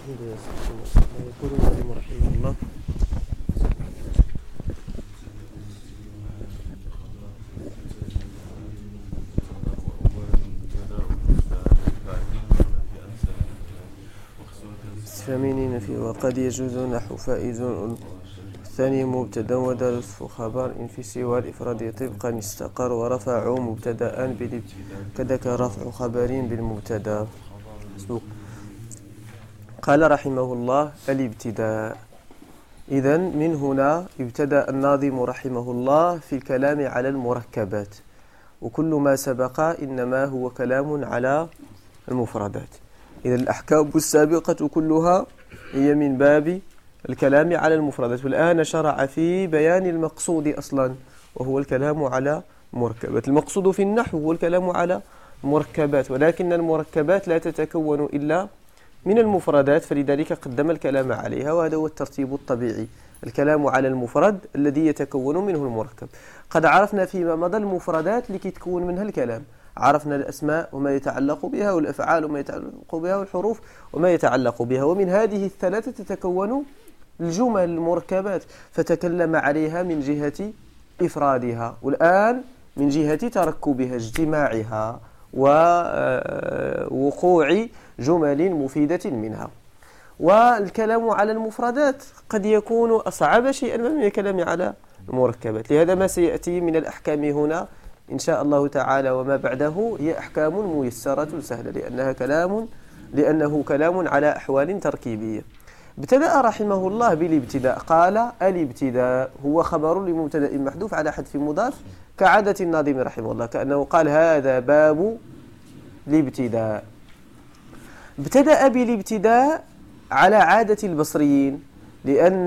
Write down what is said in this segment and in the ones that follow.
يقول الناظم رحمه الله: فمنين في وقد يجوز نحو فائز الثاني مبتدا ودال خبر إن في سوى الإفراد طبقا استقر ورفع مبتدا كذاك رفع خبر بالمبتدا. قال رحمه الله: الابتداء. إذن من هنا ابتدأ الناظم رحمه الله في الكلام على المركبات، وكل ما سبق إنما هو كلام على المفردات. إذن الأحكام السابقة كلها هي من باب الكلام على المفردات، والآن شرع في بيان المقصود أصلا، وهو الكلام على المركبات. المقصود في النحو هو الكلام على المركبات، ولكن المركبات لا تتكون إلا من المفردات، فلذلك قدم الكلام عليها، وهذا هو الترتيب الطبيعي: الكلام على المفرد الذي يتكون منه المركب. قد عرفنا فيما مضى المفردات لكي تكون منها الكلام، عرفنا الأسماء وما يتعلق بها، والأفعال وما يتعلق بها، والحروف وما يتعلق بها، ومن هذه الثلاثة تتكون الجمل المركبات، فتكلم عليها من جهة إفرادها، والآن من جهة تركبها، اجتماعها، ووقوع جمل مفيدة منها. والكلام على المفردات قد يكون أصعب شيئا من الكلام على المركبات، لهذا ما سيأتي من الأحكام هنا إن شاء الله تعالى وما بعده هي أحكام ميسرة سهلة، لأنه كلام على أحوال تركيبية. ابتدأ رحمه الله بالابتداء، قال: الابتداء هو خبر لمبتدأ محذوف على حذف مضاف كعادة الناظم رحمه الله، كأنه قال: هذا باب الابتداء. ابتدأ بالابتداء على عادة البصريين، لأن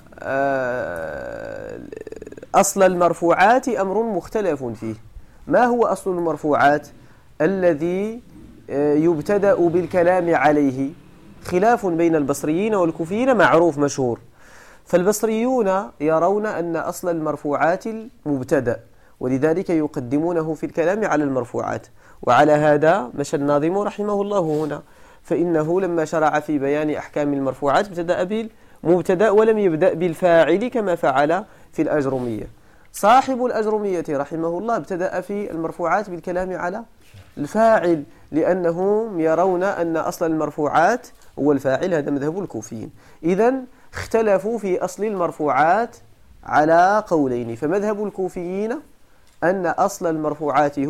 أصل المرفوعات أمر مختلف فيه. ما هو أصل المرفوعات؟ الذي يبتدأ بالكلام عليه خلاف بين البصريين والكوفيين معروف مشهور. فالبصريون يرون أن أصل المرفوعات المبتدأ، ولذلك يقدمونه في الكلام على المرفوعات، وعلى هذا مشى الناظم رحمه الله هنا، فإنه لما شرع في بيان أحكام المرفوعات ابتدأ بالمبتدأ ولم يبدأ بالفاعل كما فعل في الأجرمية. صاحب الأجرمية رحمه الله ابتدأ في المرفوعات بالكلام على الفاعل، لأنهم يرون أن أصل المرفوعات هو الفاعل، هذا مذهب الكوفيين. إذن اختلفوا في أصل المرفوعات على قولين، فمذهب الكوفيين أن أصل المرفوعات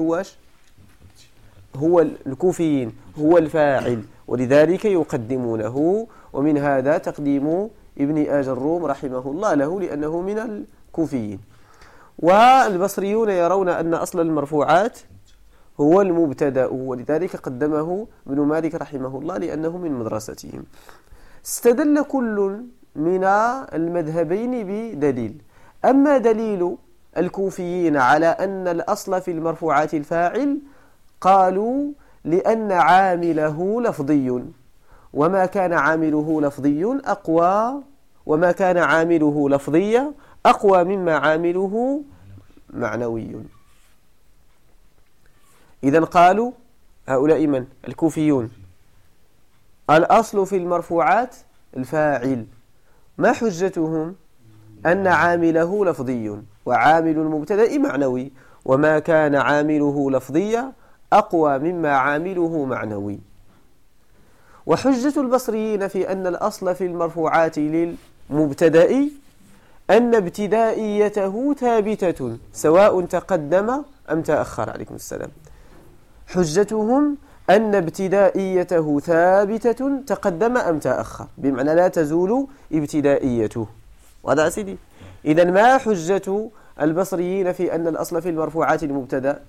هو الكوفيين هو الفاعل، ولذلك يقدمونه، ومن هذا تقديم ابن آجروم رحمه الله له، لأنه من الكوفيين. والبصريون يرون أن أصل المرفوعات هو المبتدأ، ولذلك قدمه ابن مالك رحمه الله لأنه من مدرستهم. استدل كل من المذهبين بدليل. أما دليل الكوفيين على أن الأصل في المرفوعات الفاعل، قالوا: لأن عامله لفظي، وما كان عامله لفظيا أقوى مما عامله معنوي. إذن قالوا هؤلاء من؟ الكوفيون: الأصل في المرفوعات الفاعل. ما حجتهم؟ أن عامله لفظي، وعامل المبتدأ معنوي، وما كان عامله لفظيا أقوى مما عامله معنوي. وحجة البصريين في أن الأصل في المرفوعات للمبتدأ أن ابتدائيته ثابتة سواء تقدم أم تأخر. عليكم السلام. حجتهم أن ابتدائيته ثابتة تقدم أم تأخر، بمعنى لا تزول ابتدائيته. وهذا سيدي. إذن ما حجة البصريين في أن الأصل في المرفوعات المبتدأ؟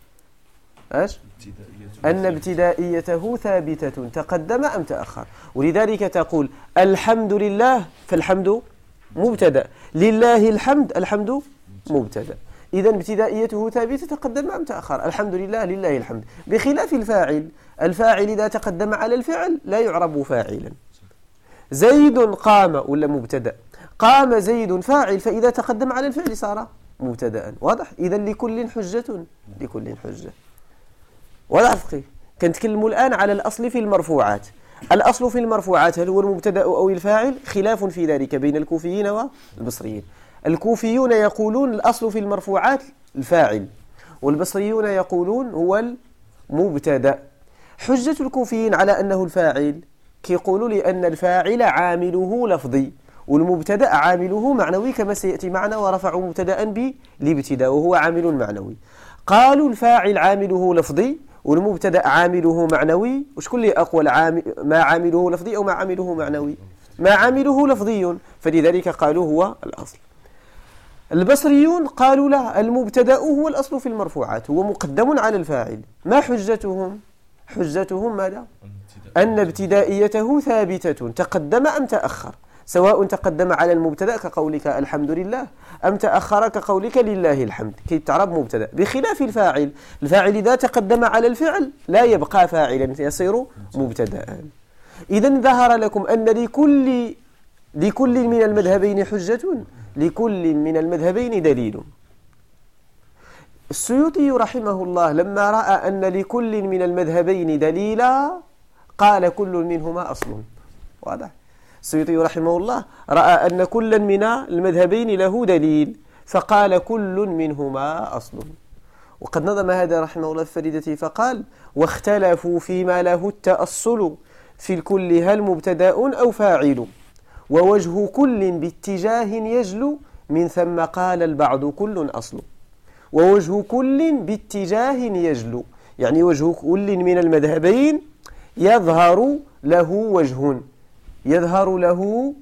أن ابتدائيته ثابتة تقدم أم تأخر، ولذلك تقول الحمد لله، فالحمد مبتدأ، لله الحمد مبتدأ. إذن ابتدائيته ثابتة تقدم أم تأخر، الحمد لله لله الحمد، بخلاف الفاعل إذا تقدم على الفعل لا يعرب فاعلا. زيد قام ولا مبتدأ، قام زيد فاعل، فإذا تقدم على الفعل صار مبتدأ. واضح؟ إذن لكل حجة. واضح فقيه؟ كنتكلموا الآن على الأصل في المرفوعات. الأصل في المرفوعات هل هو المبتدأ أو الفاعل؟ خلاف في ذلك بين الكوفيين والبصريين. الكوفيون يقولون الأصل في المرفوعات الفاعل، والبصريون يقولون هو المبتدأ. حجة الكوفيين على أنه الفاعل كيقولوا لأن الفاعل عامله لفظي والمبتدأ عامله معنوي كما سيأتي معنا، ورفعوا مبتدأ بالابتداء وهو عامل معنوي. قالوا الفاعل عامله لفظي والمبتدأ عامله معنوي. وشكون اللي أقوى، ما عامله لفظي أو ما عامله معنوي؟ ما عامله لفظي، فلذلك قالوا هو الأصل. البصريون قالوا لا، المبتدأ هو الأصل في المرفوعات، هو مقدم على الفاعل. ما حجتهم؟ حجتهم ماذا؟ أن ابتدائيته ثابتة تقدم أم تأخر، سواء تقدم على المبتدأ كقولك الحمد لله أم تأخر كقولك لله الحمد، كي تعرب مبتدأ. بخلاف الفاعل، الفاعل إذا تقدم على الفعل لا يبقى فاعلا، يصير مبتدأ. إذن ظهر لكم أن لكل من المذهبين حجة، لكل من المذهبين دليل. السيوطي رحمه الله لما رأى أن لكل من المذهبين دليلا قال كل منهما أصل. واضح؟ السيوطي رحمه الله رأى أن كل من المذهبين له دليل فقال كل منهما أصل. وقد نظم هذا رحمه الله في فريدته فقال: واختلفوا فيما له التأصل في الكل هل مبتدأ أو فاعل، ووجه كل باتجاه يجلو، من ثم قال البعض كل أصل. ووجه كل باتجاه يجلو، يعني وجه كل من المذهبين يظهر له وجه، يظهر له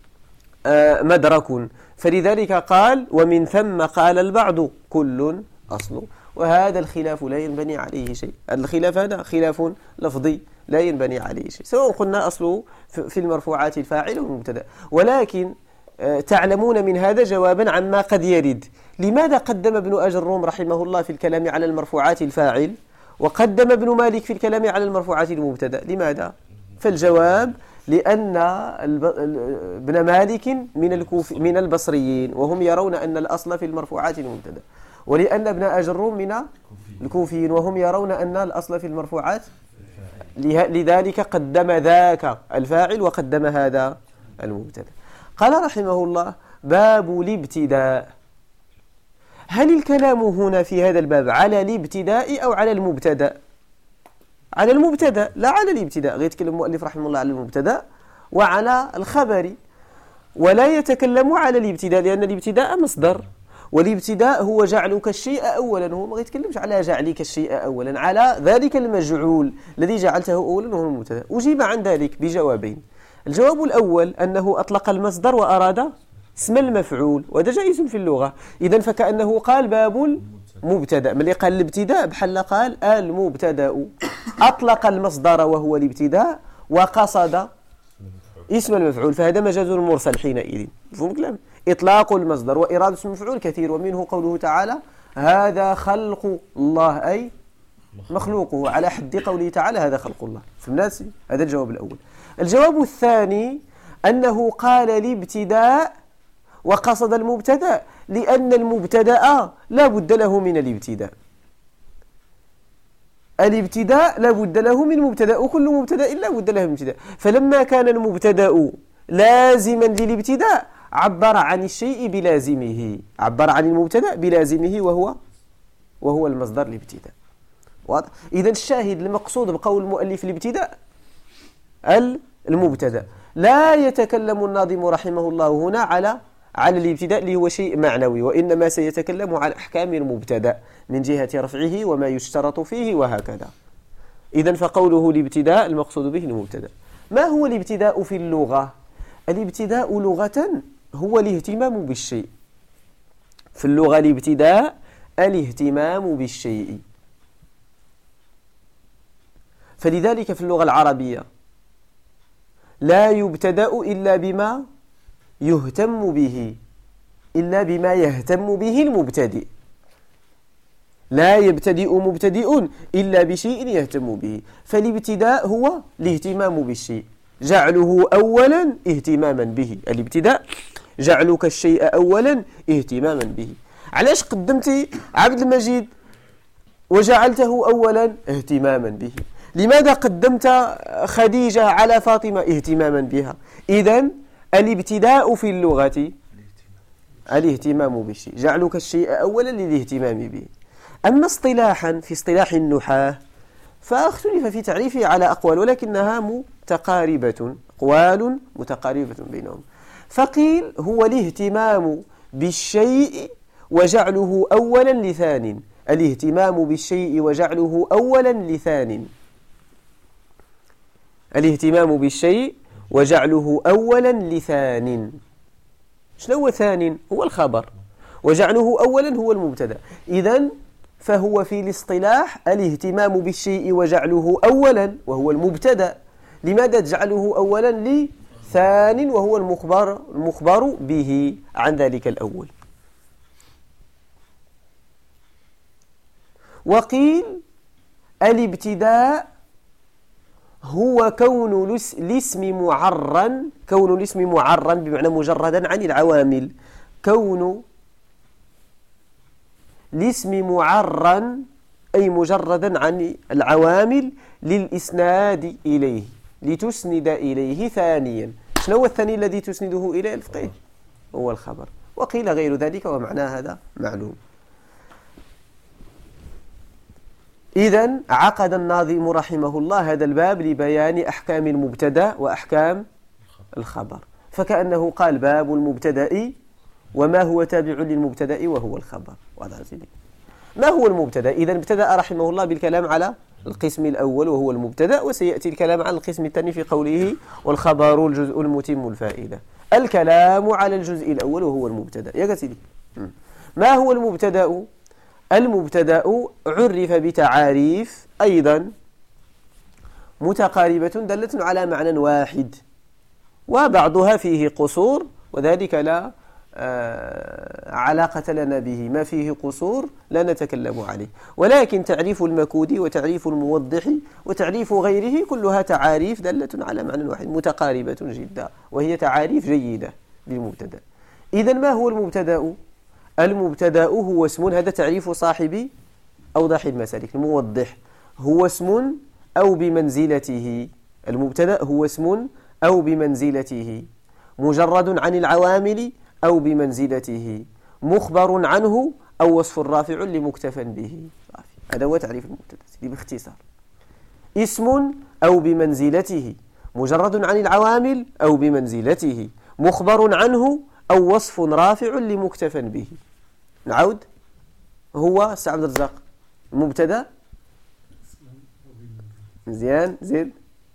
مدرك، فلذلك قال ومن ثم قال البعض كل أصل. وهذا الخلاف لا ينبني عليه شيء، الخلاف هذا خلاف لفظي لا ينبني عليه شيء، سواء قلنا أصله في المرفوعات الفاعل والمبتدأ. ولكن تعلمون من هذا جوابا عما قد يرد. لماذا قدم ابن أجروم رحمه الله في الكلام على المرفوعات الفاعل وقدم ابن مالك في الكلام على المرفوعات المبتدأ؟ لماذا؟ فالجواب لأن ابن مالك من البصريين وهم يرون أن الأصل في المرفوعات المبتدأ، ولأن ابن أجروم من الكوفيين وهم يرون أن الأصل في المرفوعات، لذلك قدم ذاك الفاعل وقدم هذا المبتدأ. قال رحمه الله: باب الابتداء. هل الكلام هنا في هذا الباب على الابتداء أو على المبتدأ؟ على المبتدأ لا على الابتداء. غيتكلم المؤلف رحمه الله على المبتدأ وعلى الخبر، ولا يتكلم على الابتداء لأن الابتداء مصدر، والابتداء هو جعلك الشيء أولا. هو ما يتكلمش على جعلك الشيء أولا، على ذلك المجعول الذي جعلته أولا وهو المبتدأ. أجيب عن ذلك بجوابين. الجواب الأول أنه أطلق المصدر وأراد اسم المفعول، وهذا جائز في اللغة. إذن فكأنه قال باب المبتدأ، من اللي قال الابتداء بحال قال المبتدأ، أطلق المصدر وهو الابتداء وقصد اسم المفعول، فهذا مجاز مرسل حينئذ. مفهوم الكلام؟ إطلاق المصدر وإرادة اسم المفعول كثير، ومنه قوله تعالى: هذا خلق الله، أي مخلوقه، على حد قوله تعالى هذا خلق الله. في الناس هذا الجواب الأول. الجواب الثاني أنه قال الابتداء وقصد المبتدأ لأن المبتدأ لا بد له من الابتداء. الابتداء لا بد له من مبتدأ، وكل مبتدأ لا بد له من ابتداء. فلما كان المبتدأ لازما للابتداء عبر عن الشيء بلازمه، عبر عن المبتدأ بلازمه وهو المصدر الابتداء. واضح؟ إذن الشاهد المقصود بقول المؤلف الابتداء المبتدأ. لا يتكلم الناظم رحمه الله هنا على الابتداء اللي هو شيء معنوي، وإنما سيتكلم على أحكام المبتدأ من جهة رفعه وما يشترط فيه وهكذا. إذن فقوله الابتداء المقصود به المبتدأ. ما هو الابتداء في اللغة؟ الابتداء لغة هو الاهتمام بالشيء. في اللغة الابتداء الاهتمام بالشيء. فلذلك في اللغة العربية لا يبتدأ إلا بما يهتم به، إلا بما يهتم به المبتدئ. لا يبتدئ مبتدئ إلا بشيء يهتم به. فالابتداء هو الاهتمام بالشيء، جعله أولا اهتماما به. الابتداء جعلك الشيء أولا اهتماما به. علاش قدمت عبد المجيد وجعلته أولا اهتماما به؟ لماذا قدمت خديجة على فاطمة؟ اهتماما بها. إذن الابتداء في اللغة الاهتمام بالشيء، جعلك الشيء أولا للاهتمام به. أما اصطلاحا في اصطلاح النحاة فاختلف في تعريفه على أقوال، ولكنها متقاربة، أقوال متقاربة بينهم. فقيل هو الاهتمام بالشيء وجعله أولا لثان، الاهتمام بالشيء وجعله أولا لثان، الاهتمام بالشيء وجعله أولا لثان. شنو هو ثان؟ هو الخبر، وجعله أولا هو المبتدأ. إذن فهو في الاصطلاح الاهتمام بالشيء وجعله أولا وهو المبتدأ. لماذا تجعله أولا؟ لثان وهو المخبر به عن ذلك الأول. وقيل الابتداء هو كون الاسم معرا، كون الاسم معرا بمعنى مجردا عن العوامل، كون الاسم معرا أي مجردا عن العوامل للإسناد إليه، لتسند إليه ثانيا. شنو هو الثاني الذي تسنده إليه الفقيه؟ هو الخبر. وقيل غير ذلك ومعنى هذا معلوم. إذن عقد الناظم رحمه الله هذا الباب لبيان أحكام المبتدأ وأحكام الخبر، فكأنه قال باب المبتدأ وما هو تابع للمبتدأ وهو الخبر. ما هو المبتدأ؟ إذن ابتدأ رحمه الله بالكلام على القسم الأول وهو المبتدأ، وسيأتي الكلام عن القسم الثاني في قوله والخبر الجزء المتم الفائدة. الكلام على الجزء الأول وهو المبتدأ. يا قتلي ما هو المبتدأ؟ المبتدأ عرف بتعاريف أيضا متقاربة دالة على معنى واحد، وبعضها فيه قصور وذلك لا علاقة لنا به، ما فيه قصور لا نتكلم عليه. ولكن تعريف المكود وتعريف الموضح وتعريف غيره كلها تعاريف دالة على معنى واحد متقاربة جدا، وهي تعاريف جيدة للمبتدأ. إذن ما هو المبتدأ؟ المبتدأ هو اسم، هذا تعريف صاحب أوضح المسالك الموضح، هو اسم أو بمنزلته. المبتدأ هو اسم أو بمنزلته، مجرد عن العوامل أو بمنزلته، مخبر عنه أو وصف رافع لمكتفى به. هذا هو تعريف المبتدأ باختصار. اسم أو بمنزلته، مجرد عن العوامل أو بمنزلته، مخبر عنه أو وصف رافع لمكتفى به. نعود، هو أستاذ عبد الرزاق المبتدأ مزيان زيد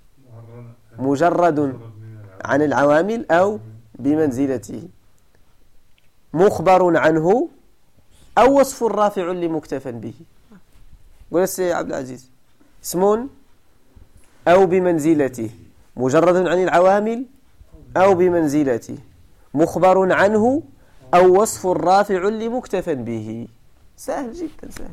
مجرد عن العوامل أو بمنزلته، مخبر عنه أو وصف رافع لمكتفى به. قول السيد عبد العزيز اسم أو بمنزلته، مجرد عن العوامل أو بمنزلته، مخبر عنه أو وصف رافع لمكتفى به. سهل جدا، سهل.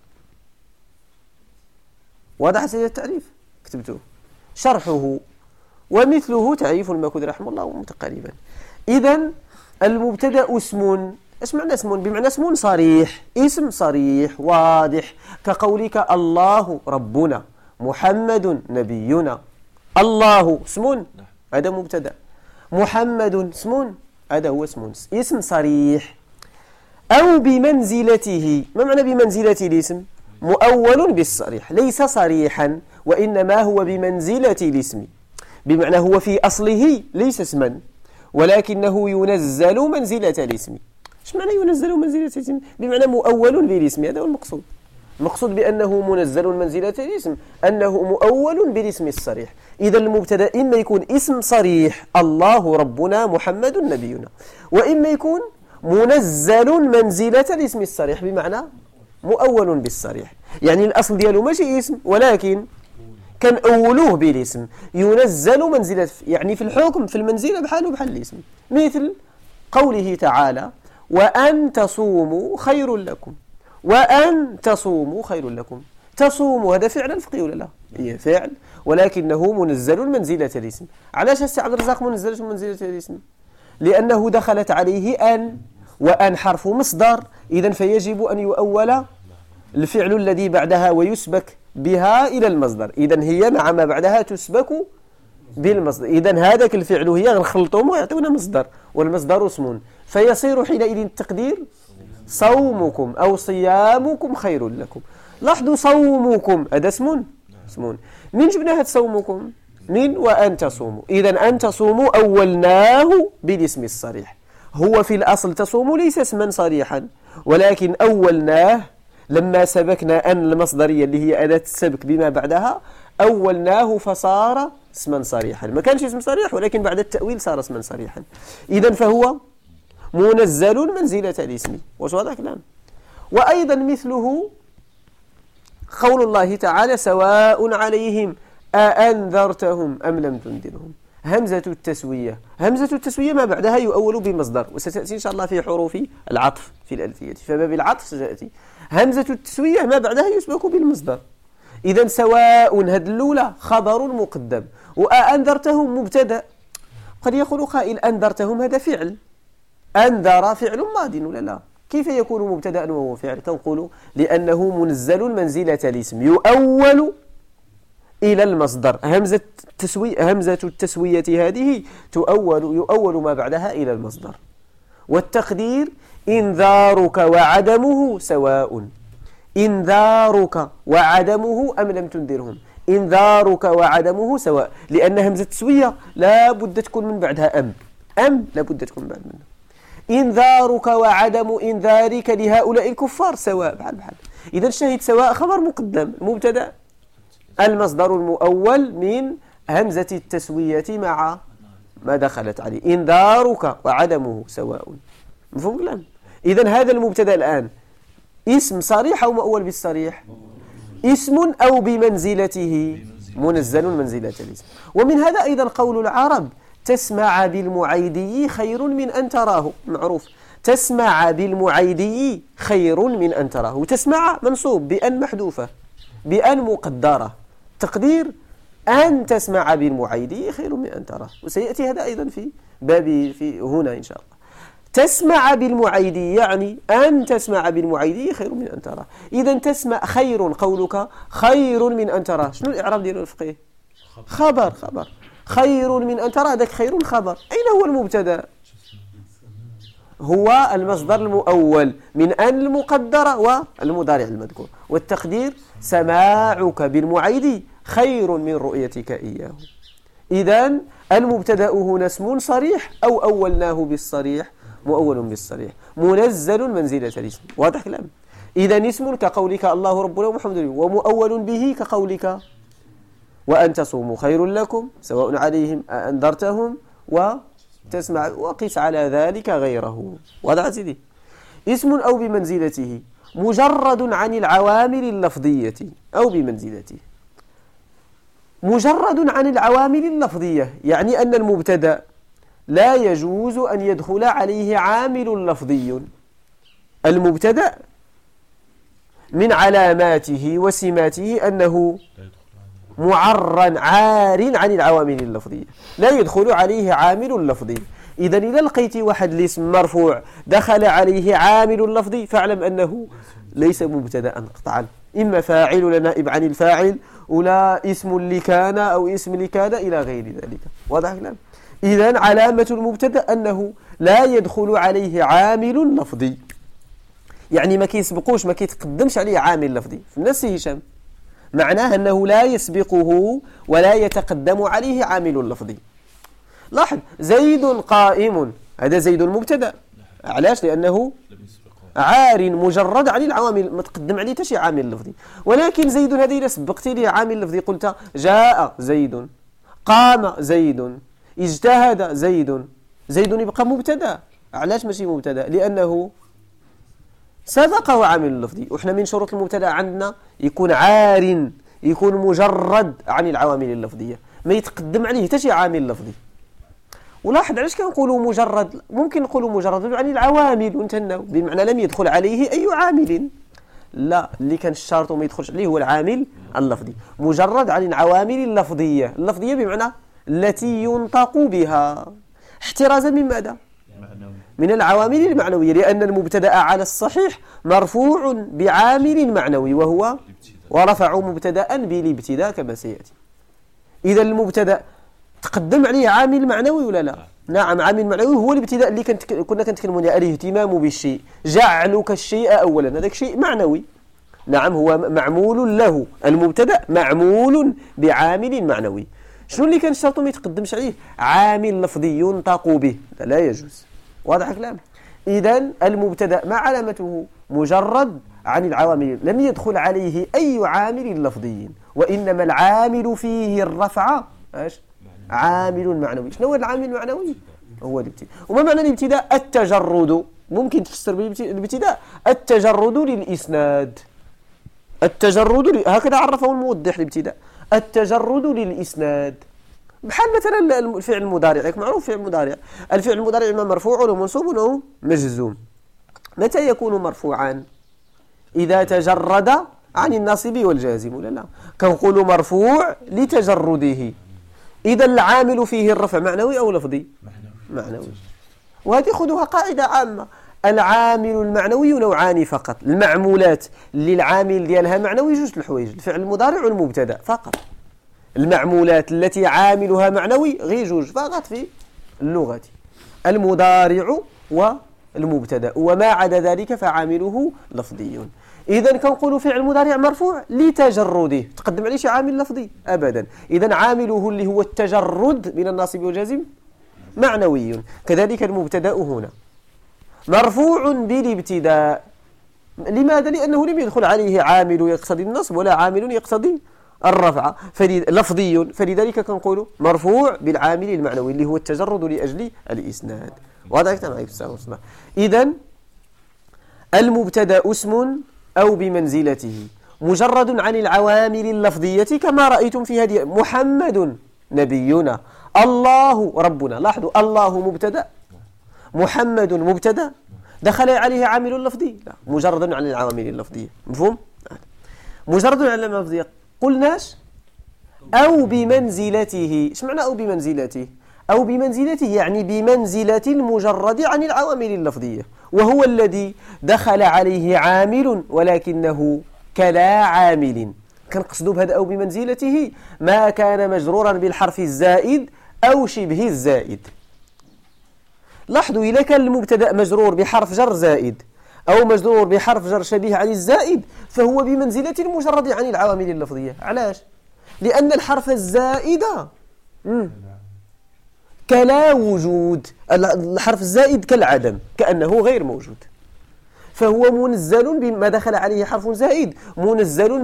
واضح سيد التعريف؟ كتبته. شرحه ومثله تعريف المكود رحمه الله متقاربا. إذن المبتدأ اسم. ايش معنى اسم؟ بمعنى اسم صريح، اسم صريح واضح، كقولك الله ربنا، محمد نبينا. الله اسم، هذا مبتدأ. محمد اسم، هذا هو اسم صريح. أو بمنزلته. ما معنى بمنزلة الاسم؟ مؤول بالصريح، ليس صريحا وإنما هو بمنزلة الاسم، بمعنى هو في أصله ليس اسما ولكنه ينزل منزلة الاسم. ايش معنى ينزل منزلة الاسم؟ بمعنى مؤول بالاسم، هذا هو المقصود. المقصود بأنه منزل منزلة الاسم أنه مؤول بالاسم الصريح. إذا المبتدأ إما يكون اسم صريح الله ربنا محمد نبينا، وإما يكون منزل منزلة الاسم الصريح بمعنى مؤول بالصريح. يعني الأصل دياله ماشي اسم ولكن كان أولوه بالاسم، ينزل منزلة، يعني في الحكم في المنزلة بحاله بحال الاسم. مثل قوله تعالى وأن تصوموا خير لكم، وأن تصوموا خير لكم. تصوموا هذا فعل الفقه ولا لا؟ هي فعل ولكنه منزل منزلة الاسم. علاش السي عبد الرزاق منزل منزلة الاسم؟ لأنه دخلت عليه أن، وأن حرف مصدر، إذن فيجب أن يؤول الفعل الذي بعدها ويسبك بها إلى المصدر. إذن هي مع ما بعدها تسبك بالمصدر. إذن هذاك الفعل هي غنخلطهم ويعطيونا مصدر، والمصدر اسم، فيصير حينئذ التقدير صومكم أو صيامكم خير لكم. لاحظوا صومكم هذا اسم. من جبنا هذا صومكم؟ من وأن تصوموا. إذن أن تصوموا أولناه بالاسم الصريح. هو في الأصل تصوموا ليس اسما صريحا، ولكن أولناه لما سبكنا أن المصدرية اللي هي أداة السبك بما بعدها أولناه فصار اسما صريحا. ما كانش اسم صريح، ولكن بعد التأويل صار اسما صريحا. إذن فهو منزل منزلة الاسم. واش هذا كلام؟ وأيضا مثله قول الله تعالى سواء عليهم أأنذرتهم أم لم تنذرهم. همزة التسوية ما بعدها يؤول بمصدر، وستأتي إن شاء الله في حروف العطف في الألفية، فباب العطف ستأتي همزة التسوية ما بعدها يسبك بالمصدر. إذن سواء هذه الأولى خبر مقدم، وأنذرتهم مبتدأ. قد يقول قائل أنذرتهم هذا فعل، أنذر فعل ماض ولا لا؟ كيف يكون مبتدأ وهو فعل؟ تنقول لأنه منزل منزلة الاسم يؤول إلى المصدر. همزة التسوية هذه يؤول ما بعدها إلى المصدر. والتقدير إنذارك وعدمه سواء. إنذارك وعدمه أم لم تنذرهم. إنذارك وعدمه سواء، لأن همزة التسوية لا بد تكون من بعدها أم لا بد تكون بعد منها. إنذارك وعدم إنذارك لهؤلاء الكفار سواء بحال. إذا شهد سواء خبر مقدم، مبتدأ المصدر المؤول من همزة التسوية مع ما دخلت عليه. إنذارك وعدمه سواء. مفهوم الكلام؟ إذن هذا المبتدأ الآن اسم صريح أو مؤول بالصريح؟ اسم أو بمنزلته منزل منزلة الاسم. ومن هذا أيضا قول العرب تسمع بالمعيدي خير من أن تراه. معروف تسمع بالمعيدي خير من أن تراه. وتسمع منصوب بأن محذوفة بأن مقدرة، تقدير أن تسمع بالمعيدي خير من أن تراه. وسيأتي هذا أيضا في باب في هنا إن شاء الله. تسمع بالمعيدي يعني أن تسمع بالمعيدي خير من أن تراه. إذا تسمع خير، قولك خير من أن تراه شنو الإعراب ديال الفقيه؟ خبر خير من أن تراه، ذاك خير خبر. أين هو المبتدأ؟ هو المصدر المؤول من أن المقدرة والمضارع المذكور. والتقدير سماعك بالمعيد خير من رؤيتك إياه. إذن المبتدأ هنا اسم صريح أو أولناه بالصريح؟ مؤول بالصريح منزل منزلة الاسم. واضح كلام؟ إذن اسم كقولك الله ربنا محمد، ومؤول به كقولك وأن تصوموا خير لكم سواء عليهم أنذرتهم وتسمع، وقس على ذلك غيره. واضح سيدي؟ اسم أو بمنزلته مجرد عن العوامل اللفظية أو بمنزلته. مجرد عن العوامل اللفظية يعني أن المبتدأ لا يجوز أن يدخل عليه عامل لفظي. المبتدأ من علاماته وسماته أنه معرّن عار عن العوامل اللفظية، لا يدخل عليه عامل لفظي. إذا إذا لقيت واحد الاسم مرفوع دخل عليه عامل لفظي فاعلم أنه ليس مبتدأ قطعا، إما فاعل ولا نائب عن الفاعل ولا اسم لكان أو اسم لكان إلى غير ذلك. واضح الكلام؟ إذن علامة المبتدأ أنه لا يدخل عليه عامل لفظي، يعني ما كيسبقوش ما كيتقدمش عليه عامل لفظي. في النفس هشام معناه أنه لا يسبقه ولا يتقدم عليه عامل لفظي. لاحظ زيد قائم، هذا زيد المبتدأ. علاش؟ لأنه عار مجرد عن العوامل، ما تقدم عليه حتى شي عامل لفظي. ولكن زيد هذه إذا سبقت ليه عامل لفظي قلت جاء زيد، قام زيد، اجتهد زيد، زيد يبقى مبتدأ. علاش ماشي مبتدأ؟ لأنه سبقه عامل لفظي. وإحنا من شروط المبتدأ عندنا يكون عار، يكون مجرد عن العوامل اللفظية، ما يتقدم عليه حتى شي عامل لفظي. ولاحظ علاش كنقولوا مجرد، ممكن نقولوا مجرد عن العوامل وانتهينا، بمعنى لم يدخل عليه أي عامل. لا، اللي كان الشرط وما يدخلش عليه هو العامل اللفظي. مجرد عن العوامل اللفظية، اللفظية بمعنى التي ينطق بها، احترازا من ماذا؟ من العوامل المعنوية، لأن المبتدأ على الصحيح مرفوع بعامل معنوي ورفعوا مبتدأ بالابتداء كما سيأتي. إذا المبتدأ تقدم عليه عامل معنوي ولا لا؟ نعم، عامل معنوي هو الابتداء اللي كنا كنتكلمون عليه، الاهتمام بالشيء، جعلك الشيء أولا، هذاك شيء معنوي. نعم، هو معمول له، المبتدأ معمول بعامل معنوي. شنو اللي كان الشرط ما يتقدمش عليه؟ عامل لفظي ينطق به، لا يجوز. واضح الكلام؟ إذا المبتدأ ما علامته؟ مجرد عن العوامل، لم يدخل عليه أي عامل لفظي، وإنما العامل فيه الرفع عامل معنوي. شنو هو العامل المعنوي؟ هو الابتداء. وما معنى الابتداء؟ التجرد. ممكن تفسر بالابتداء التجرد للإسناد. التجرد هكذا عرفه الموضح الابتداء، التجرد للإسناد. بحال مثلا الفعل المضارع، معروف فعل المضارع، الفعل المضارع إما مرفوع أو منصوب أو مجزوم. متى يكون مرفوعا؟ إذا تجرد عن الناصب والجازم، ولا لا؟ كنقول مرفوع لتجرده. إذا العامل فيه الرفع معنوي أو لفظي؟ معنوي. وهذه خذوها قاعدة عامة، العامل المعنوي نوعان فقط. المعمولات للعامل ديالها معنوي جوج الحوايج، الفعل المضارع والمبتدا فقط. المعمولات التي عاملها معنوي غير جوج فقط في اللغة، المضارع والمبتدا، وما عدا ذلك فعامله لفظي. إذا كنقول فعل مضارع مرفوع لتجرده، تقدم عليه شي عامل لفظي أبدا. إذا عامله اللي هو التجرد من الناصب والجازم معنوي. كذلك المبتدا هنا مرفوع بالابتداء. لماذا؟ لأنه لم يدخل عليه عامل يقتضي النصب ولا عامل يقتضي الرفع لفظي، فلذلك كنقول مرفوع بالعامل المعنوي اللي هو التجرد لأجل الإسناد. وهذا كتاب إذا المبتدا اسم أو بمنزلته مجرد عن العوامل اللفظية كما رأيتم في هذه. محمد نبينا، الله ربنا. لاحظوا، الله مبتدا، محمد مبتدا، دخل عليه عامل لفظي؟ لا، مجرد عن العوامل اللفظية. مفهوم؟ مجرد عن العوامل اللفظية. قلناش أو بمنزلته. ايش معنى أو بمنزلته؟ أو بمنزلته يعني بمنزلة المجرد عن العوامل اللفظية، وهو الذي دخل عليه عامل ولكنه كلا عامل. كنقصد بهذا أو بمنزلته ما كان مجرورا بالحرف الزائد أو شبه الزائد. لاحظوا، إذا كان المبتدأ مجرور بحرف جر زائد أو مجرور بحرف جر شبيه عن الزائد فهو بمنزلة المجرد عن العوامل اللفظية. علاش؟ لأن الحرف الزائد كلا وجود، الحرف الزائد كالعدم، كأنه غير موجود، فهو منزل بما دخل عليه حرف زائد، منزل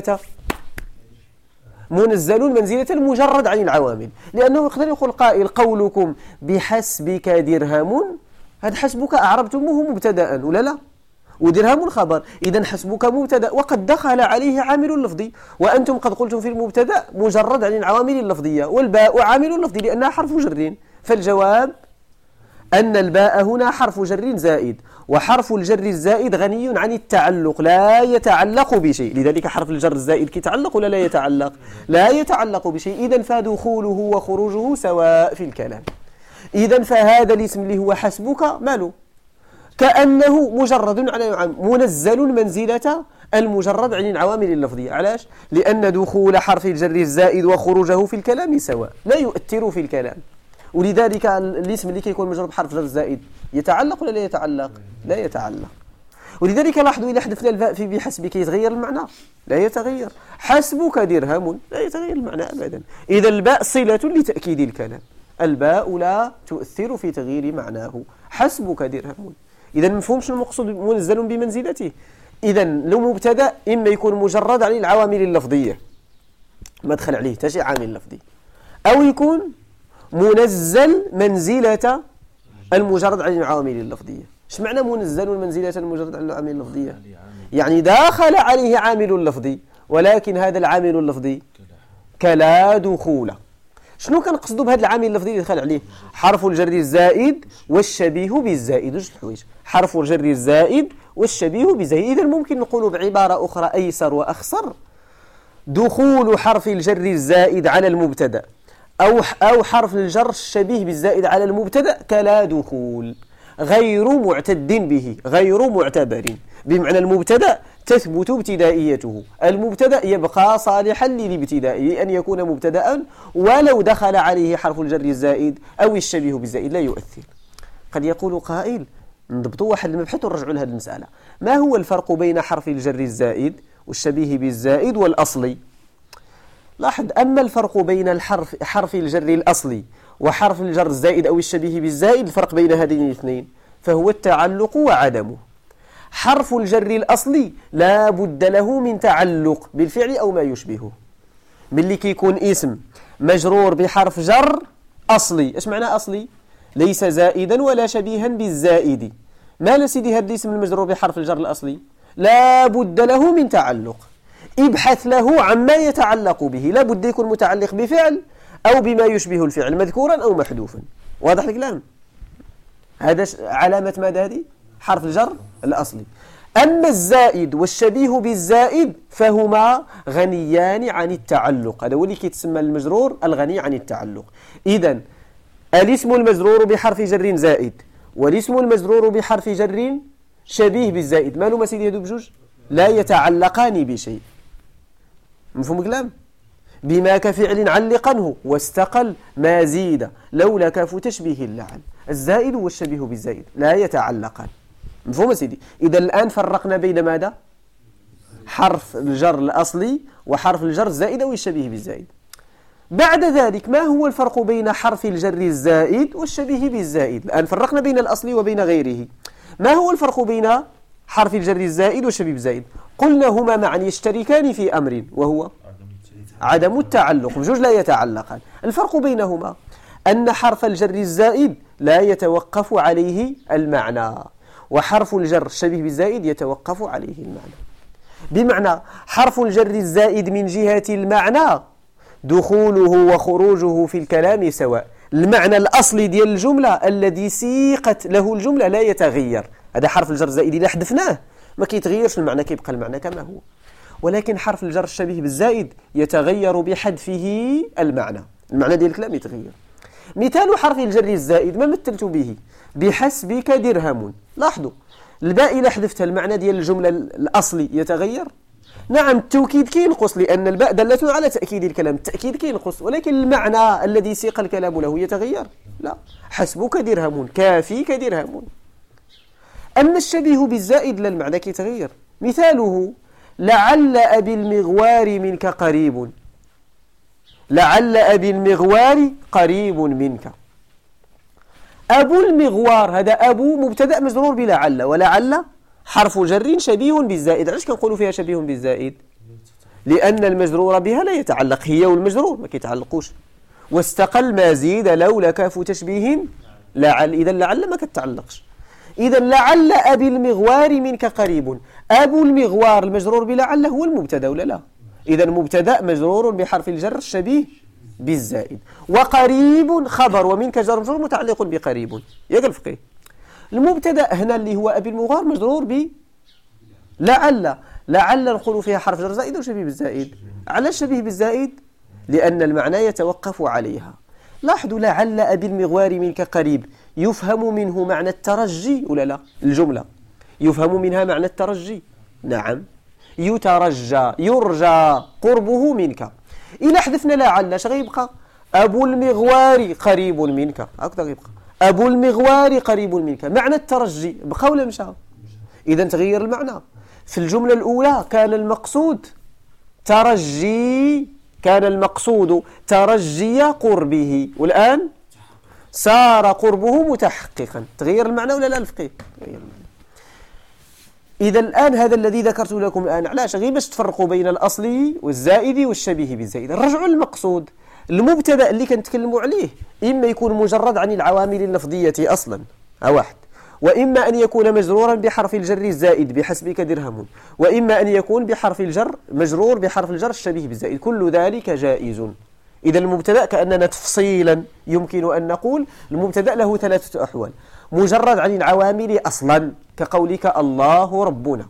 منزلة المجرد عن العوامل. لأنه يقدر يقول قائل قولكم بحسبك درهم، هذا حسبك أعربتموه مبتدأ ولا لا؟ ودرهم خبر، إذا حسبك مبتدأ وقد دخل عليه عامل لفظي، وأنتم قد قلتم في المبتدأ مجرد عن العوامل اللفظية، والباء عامل لفظي لأنها حرف جر. فالجواب أن الباء هنا حرف جر زائد، وحرف الجر الزائد غني عن التعلق، لا يتعلق بشيء. لذلك حرف الجر الزائد يتعلق ولا لا يتعلق؟ لا يتعلق بشيء. إذن فدخوله وخروجه سواء في الكلام. إذن فهذا الاسم اللي هو حسبك ماله؟ كأنه مجرد عن منزل منزلة المجرد عن العوامل اللفظية. علاش؟ لأن دخول حرف الجر الزائد وخروجه في الكلام سواء، لا يؤثر في الكلام. ولذلك الاسم اللي كيكون مجرد بحرف جر زائد يتعلق ولا لا يتعلق؟ لا يتعلق. ولذلك لاحظوا إذا حذفنا الباء في بحسبك يتغير المعنى؟ لا يتغير. حسبك درهم لا يتغير المعنى أبدا. إذا الباء صلة لتأكيد الكلام، الباء لا تؤثر في تغيير معناه. حسبك درهم. إذا مفهوم شنو المقصود منزل بمنزلته؟ إذا لو مبتدأ إما يكون مجرد عن العوامل اللفظية ما دخل عليه حتى شي عامل لفظي، أو يكون منزل منزلة المجرد عن العوامل اللفظية. ايش معنى منزل منزلة المجرد عن العوامل اللفظية؟ يعني داخل عليه عامل لفظي، ولكن هذا العامل اللفظي كلا دخول. شنو كنقصدوا بهذا العامل اللفظي اللي دخل عليه؟ حرف الجر الزائد والشبيه بالزائد. جوج الحوايج، حرف الجر الزائد والشبيه بالزائد. إذا ممكن نقول بعبارة أخرى أيسر وأخصر، دخول حرف الجر الزائد على المبتدأ أو حرف الجر الشبيه بالزائد على المبتدأ كلا دخول، غير معتد به، غير معتبر. بمعنى المبتدأ تثبت ابتدائيته، المبتدأ يبقى صالحا للابتداء أن يكون مبتدأ ولو دخل عليه حرف الجر الزائد أو الشبيه بالزائد لا يؤثر. قد يقول قائل نضبطوا واحد المبحث ونرجعوا لهذه المسألة، ما هو الفرق بين حرف الجر الزائد والشبيه بالزائد والأصلي؟ لاحظ، أما الفرق بين حرف الجر الأصلي وحرف الجر الزائد أو الشبيه بالزائد، الفرق بين هذين الاثنين فهو التعلق وعدمه. حرف الجر الأصلي لا بد له من تعلق بالفعل أو ما يشبهه. ملي كيكون اسم مجرور بحرف جر أصلي، إيش معنى أصلي؟ ليس زائدا ولا شبيها بالزائد. ما لسيدي هذا الاسم المجرور بحرف الجر الأصلي؟ لا بد له من تعلق. ابحث له عما يتعلق به، لا بد يكون متعلق بفعل أو بما يشبه الفعل مذكورا أو محذوفا. واضح الكلام؟ هذا علامة ماذا هذه؟ حرف الجر الأصلي. أما الزائد والشبيه بالزائد فهما غنيان عن التعلق، هذا هو اللي كيتسمى المجرور الغني عن التعلق. إذن الاسم المجرور بحرف جر زائد والاسم المجرور بحرف جر شبيه بالزائد ما لهما سيدي هادو بجوج؟ لا يتعلقان بشيء. مفهوم الكلام؟ بما كفعل علقنه واستقل ما زيد لولا كاف تشبيه اللعن. الزائد والشبيه بالزائد لا يتعلقان. مفهوم سيدي؟ إذا الآن فرقنا بين ماذا؟ حرف الجر الأصلي وحرف الجر الزائد أو الشبيه بالزائد. بعد ذلك ما هو الفرق بين حرف الجر الزائد والشبيه بالزائد؟ الآن فرقنا بين الأصلي وبين غيره. ما هو الفرق بين حرف الجر الزائد والشبيه بالزائد؟ قلنا هما معا يشتركان في أمر وهو عدم التعلق، بجوج لا يتعلقان. الفرق بينهما أن حرف الجر الزائد لا يتوقف عليه المعنى، وحرف الجر الشبيه بالزائد يتوقف عليه المعنى. بمعنى حرف الجر الزائد من جهة المعنى دخوله وخروجه في الكلام سواء، المعنى الأصلي ديال الجملة الذي سيقت له الجملة لا يتغير. هذا حرف الجر الزائد إذا حذفناه ما كيتغيرش المعنى، كيبقى المعنى كما هو. ولكن حرف الجر الشبيه بالزائد يتغير بحذفه المعنى ديال الكلام يتغير. مثال حرف الجر الزائد ما مثلت به؟ بحسبك درهم. لاحظوا الباء إذا حذفتها المعنى ديال الجملة الأصلي يتغير. نعم التوكيد كينقص لأن الباء دالة على تأكيد الكلام، التأكيد كينقص، ولكن المعنى الذي سيق الكلام له يتغير؟ لا. حسبك درهم، كافيك درهم. أما الشبيه بالزائد لا، المعنى كيتغير. مثاله لعل أبي المغوار منك قريب. لعل أبي المغوار قريب منك. أبو المغوار هذا أبو مبتدأ مجرور بلعل، ولعل حرف جر شبيه بالزائد. علاش كنقولوا فيها شبيه بالزائد؟ لأن المجرور بها لا يتعلق، هي والمجرور ما كيتعلقوش. واستقل ما زيد لولا كاف تشبيه لعل، إذا لعل ما كتعلقش. إذا لعل أبي المغوار منك قريب. أبو المغوار المجرور بلعل هو المبتدأ ولا لا؟ إذا مبتدأ مجرور بحرف الجر الشبيه بالزائد، وقريب خبر ومنك جر مجرور متعلق بقريب. ياك الفقيه؟ المبتدأ هنا اللي هو أبي المغوار مجرور بلعل. لعل نقول فيها حرف جر زائد وشبيه بالزائد. على الشبيه بالزائد لأن المعنى يتوقف عليها. لاحظوا لعل أبي المغوار منك قريب يفهم منه معنى الترجي ولا لا؟ الجملة يفهم منها معنى الترجي. نعم، يترجى يرجى قربه منك. إلا حذفنا لعل اش غيبقى؟ أبو المغوار قريب منك، هكذا غيبقى أبو المغوار قريب منك. معنى الترجي بقى ولا مشى؟ إذا تغير المعنى. في الجملة الأولى كان المقصود ترجي، كان المقصود ترجي قربه، والآن صار قربه متحققا. تغير المعنى ولا لا الفقيه؟ تغير المعنى. إذا الآن هذا الذي ذكرت لكم الآن علاش غير باش تفرقوا بين الأصلي والزائد والشبيه بالزائد. رجعوا للمقصود. المبتدأ اللي كنتكلموا عليه إما يكون مجرد عن العوامل اللفظية أصلا واحد، وإما أن يكون مجرورا بحرف الجر الزائد بحسبك درهم، وإما أن يكون بحرف الجر مجرور بحرف الجر الشبيه بالزائد. كل ذلك جائز. إذا المبتدأ كأننا تفصيلا يمكن أن نقول المبتدأ له ثلاثة أحوال: مجرد عن العوامل أصلا كقولك الله ربنا،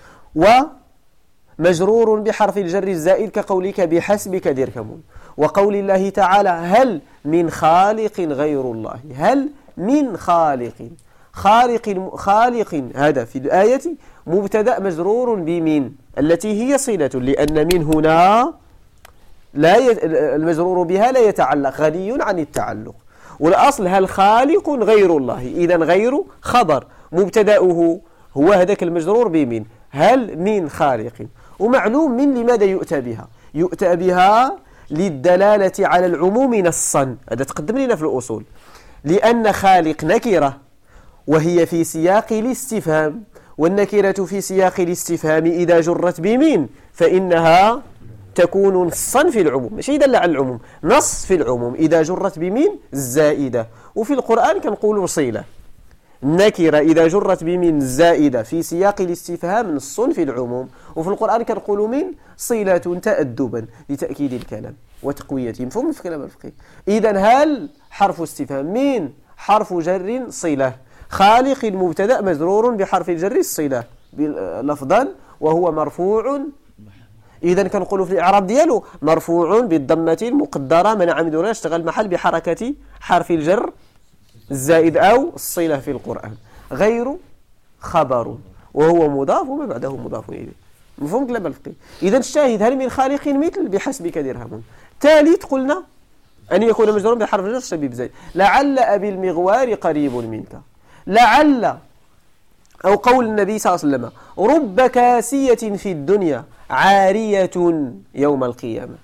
ومجرور بحرف الجر الزائد كقولك بحسبك درهم، وقول الله تعالى هل من خالق غير الله. هل من خالق، خالق هذا في الآية مبتدأ مجرور بمن التي هي صلة، لأن من هنا المجرور بها لا يتعلق، غني عن التعلق. والأصل هل خالق غير الله، إذا غير خبر، مبتدأه هو هذاك المجرور بمن، هل من خالق. ومعلوم من لماذا يؤتى بها؟ يؤتى بها للدلالة على العموم نصا، هذا تقدم لنا في الأصول، لأن خالق نكرة وهي في سياق الاستفهام، والنكرة في سياق الاستفهام إذا جرت بمن فإنها تكون نصا في العموم، ماشي يدل على العموم، نص في العموم إذا جرت بمن الزائدة. وفي القرآن كنقولوا صلة، النكرة إذا جرت بمن الزائدة في سياق الاستفهام نص في العموم، وفي القرآن كنقولوا من صلة تأدبا لتأكيد الكلام وتقويته. مفهوم في الكلام الفقهي؟ إذا هل حرف استفهام، من حرف جر صلة، خالق المبتدأ مجرور بحرف الجر الصلة لفظا وهو مرفوع. إذا كنقولوا في الإعراب ديالو مرفوع بالضمة المقدرة منع من دونها اشتغل محل بحركة حرف الجر الزائد أو الصلة في القرآن، غير خبر وهو مضاف وما بعده مضاف إليه. مفهوم كلام الفقهي؟ إذا الشاهد هل من خالق مثل بحسبك درهم. ثالث قلنا أن يكون مجرورا بحرف الجر الشبيه زائد، لعل أبي المغوار قريب منك، لعل، أو قول النبي صلى الله عليه وسلم رب كاسية في الدنيا عارية يوم القيامة،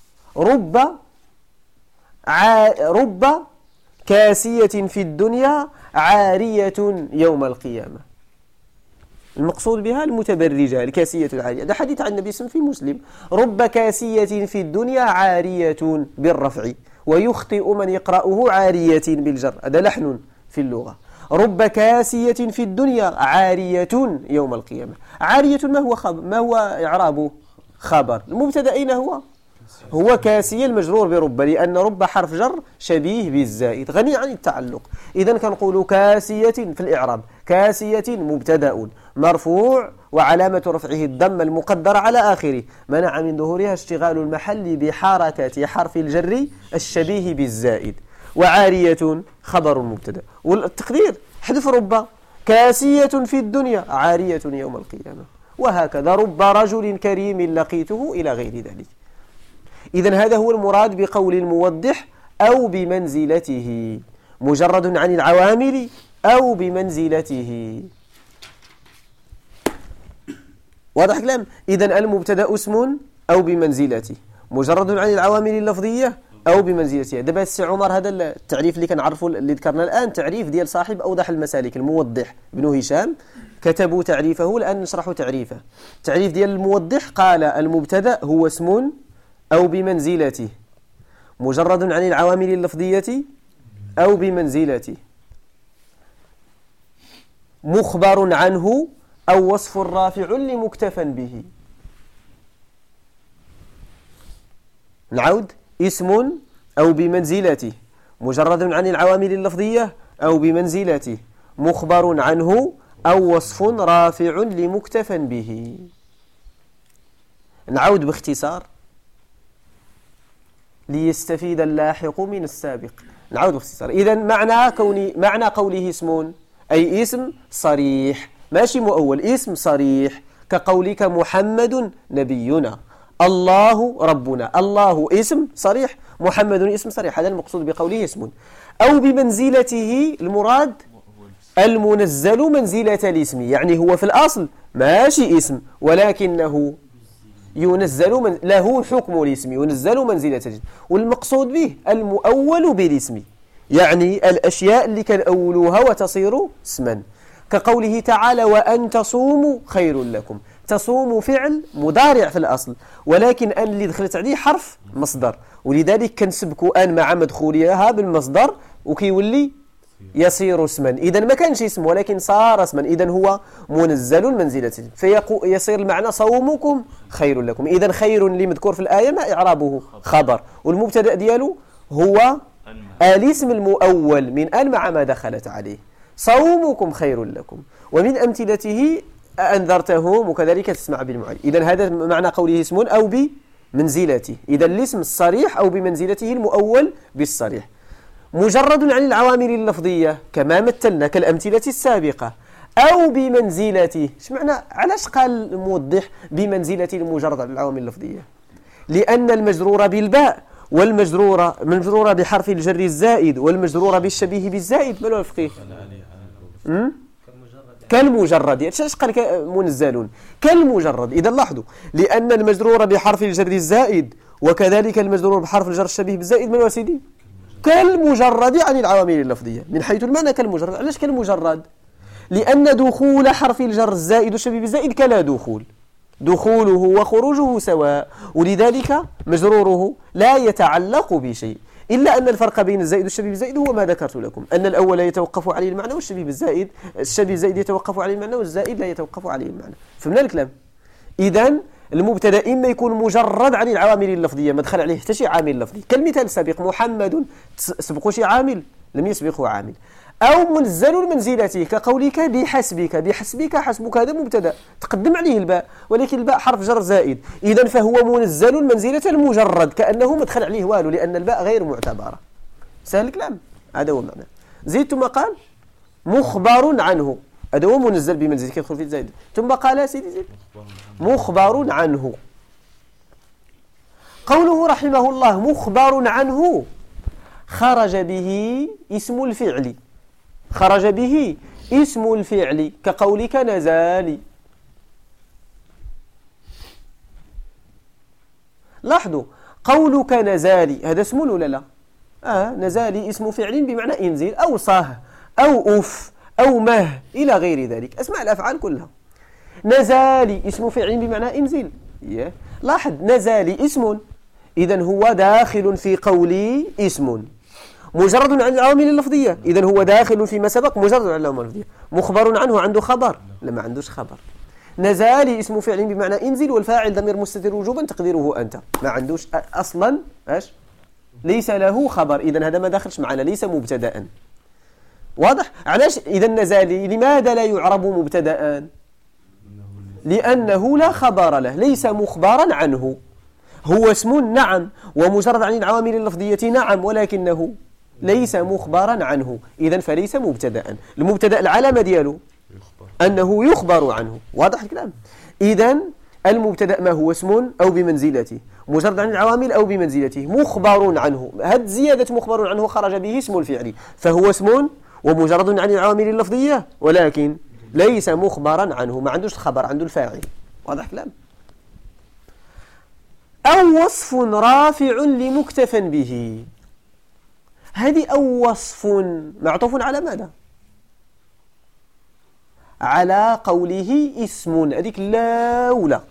رب كاسية في الدنيا عارية يوم القيامة. المقصود بها المتبرجة، الكاسية العارية، هذا حديث عن النبي صلى الله عليه وسلم في مسلم. رب كاسية في الدنيا عارية بالرفع، ويخطئ من يقرأه عارية بالجر، هذا لحن في اللغة. رب كاسية في الدنيا عارية يوم القيامة. عارية ما هو إعرابه؟ خبر. المبتدأ أين هو كاسية المجرور برب، لأن رب حرف جر شبيه بالزائد غني عن التعلق. إذن كنقول كاسية في الإعراب، كاسية مبتدأ مرفوع وعلامة رفعه الضمة المقدرة على آخره منع من ظهورها اشتغال المحل بحركة حرف الجر الشبيه بالزائد، وعارية خبر مبتدأ. والتقدير حذف رب كاسية في الدنيا عارية يوم القيامة، وهكذا رب رجل كريم لقيته إلى غير ذلك. إذن هذا هو المراد بقول الموضح أو بمنزلته، مجرد عن العوامل أو بمنزلته. واضح الكلام؟ إذن المبتدأ اسم أو بمنزلته، مجرد عن العوامل اللفظية أو بمنزلتها. دابا السي عمر هذا التعريف اللي كنعرفوا اللي ذكرنا الآن تعريف ديال صاحب أوضح المسالك الموضح بن هشام، كتبوا تعريفه الآن نشرح تعريفه. تعريف ديال الموضح قال المبتدأ هو اسم أو بمنزلته، مجرد عن العوامل اللفظية أو بمنزلته، مخبر عنه أو وصف رافع لمكتفى به. نعود، اسم أو بمنزلته، مجرد عن العوامل اللفظية أو بمنزلته، مخبر عنه أو وصف رافع لمكتفى به. نعود باختصار ليستفيد اللاحق من السابق. نعود باختصار. إذا معنى قوله اسم أي اسم صريح، ماشي مؤول، اسم صريح، كقولك محمد نبينا، الله ربنا. الله اسم صريح، محمد اسم صريح، هذا المقصود بقوله اسم. أو بمنزلته، المراد المنزل منزلة الاسم، يعني هو في الأصل ماشي اسم ولكنه ينزل له حكم الاسم، ينزل منزلة الاسم. والمقصود به المؤول بالاسم، يعني الأشياء اللي كان أولوها وتصير اسما، كقوله تعالى وأن تصوموا خير لكم. تصوم فعل مضارع في الأصل، ولكن أن اللي دخلت عليه حرف مصدر، ولذلك كنسبكوا أن مع مدخولها بالمصدر وكيولي يصير اسما. إذن ما كانش اسم ولكن صار اسما، إذن هو منزل منزلة، فيصير المعنى صومكم خير لكم. إذن خير اللي مذكور في الآية ما إعرابه؟ خبر، والمبتدأ دياله هو الاسم المؤول من أن مع ما دخلت عليه، صومكم خير لكم. ومن أمثلته أنذرتهم وكذلك تسمع بالمعين. إذن هذا معنى قوله اسم أو بمنزلته. إذن الاسم الصريح أو بمنزلته المؤول بالصريح. مجرد عن العوامل اللفظية كما مثلنا كالأمثلة السابقة، أو بمنزلته. ايش معنى؟ علاش قال الموضح بمنزلة المجرد عن العوامل اللفظية؟ لأن المجرور بالباء والمجرورة بحرف الجر الزائد والمجرورة بالشبيه بالزائد ما له الفقيه كالمجرد. ايش قال منزل؟ كالمجرد. إذا لاحظوا، لأن المجرور بحرف الجر الزائد وكذلك المجرور بحرف الجر الشبيه بالزائد من سيدي كالمجرد عن العوامل اللفظية من حيث المعنى كالمجرد. علاش كالمجرد؟ لأن دخول حرف الجر الزائد والشبيه بالزائد كلا دخول، دخوله وخروجه سواء، ولذلك مجروره لا يتعلق بشيء، إلا أن الفرق بين الزائد والشبيه بالزائد هو ما ذكرت لكم، أن الأول يتوقف عليه المعنى والشبيه بالزائد، الشبيه بالزائد يتوقف عليه المعنى والزائد لا يتوقف عليه المعنى. فهمنا الكلام؟ إذن المبتدا إما يكون مجرد عن العوامل اللفظية ما دخل عليه حتى شي عامل لفظي، كالمثال السابق محمد سبقه شي عامل لم يسبقه عامل، أو منزل منزلته كقولك بحسبك. بحسبك حسبك هذا مبتدا تقدم عليه الباء، ولكن الباء حرف جر زائد، إذن فهو منزل منزلة المجرد كأنه ما دخل عليه والو لأن الباء غير معتبرة. سهل الكلام؟ هذا هو معنى. زيد ثم قال مخبر عنه، هذا هو منزل بمنزل كيدخل في الزائد. ثم قال سيدي زيد مخبر عنه. قوله رحمه الله مخبر عنه خرج به اسم الفعل، خرج به اسم الفعل كقولك نزالي. لاحظوا قولك نزالي هذا اسم ولا لا؟ نزالي اسم فعل بمعنى انزل أو صاه أو أف أو مه إلى غير ذلك، أسماء الأفعال كلها. نزالي اسم فعل بمعنى انزل. لاحظ نزالي اسم، إذن هو داخل في قولي اسم مجرد عن العوامل اللفظية، إذن هو داخل فيما سبق مجرد عن العوامل اللفظية. مخبر عنه عنده خبر؟ لا ما عندوش خبر. نزالي اسم فعل بمعنى انزل والفاعل ضمير مستتر وجوبا تقديره أنت، ما عندوش أصلا ليس له خبر، إذن هذا ما داخلش معنا، ليس مبتدأ. واضح؟ علاش إذن نزالي لماذا لا يعرب مبتدأ؟ لأنه لا خبر له، ليس مخبرا عنه، هو اسم نعم ومجرد عن العوامل اللفظية نعم، ولكنه ليس مخبرا عنه، إذن فليس مبتدأ. المبتدأ العلامة دياله أنه يخبر عنه. واضح الكلام؟ إذن المبتدأ ما هو اسم أو بمنزلته، مجرد عن العوامل أو بمنزلته، مخبر عنه. هذه زيادة مخبر عنه خرج به اسم الفعل، فهو اسم ومجرد عن العوامل اللفظية ولكن ليس مخبرا عنه، ما عندوش الخبر، عنده الفاعل. واضح الكلام؟ أو وصف رافع لمكتف به. هذه أو وصف معطوف على ماذا؟ على قوله اسم، هذيك لا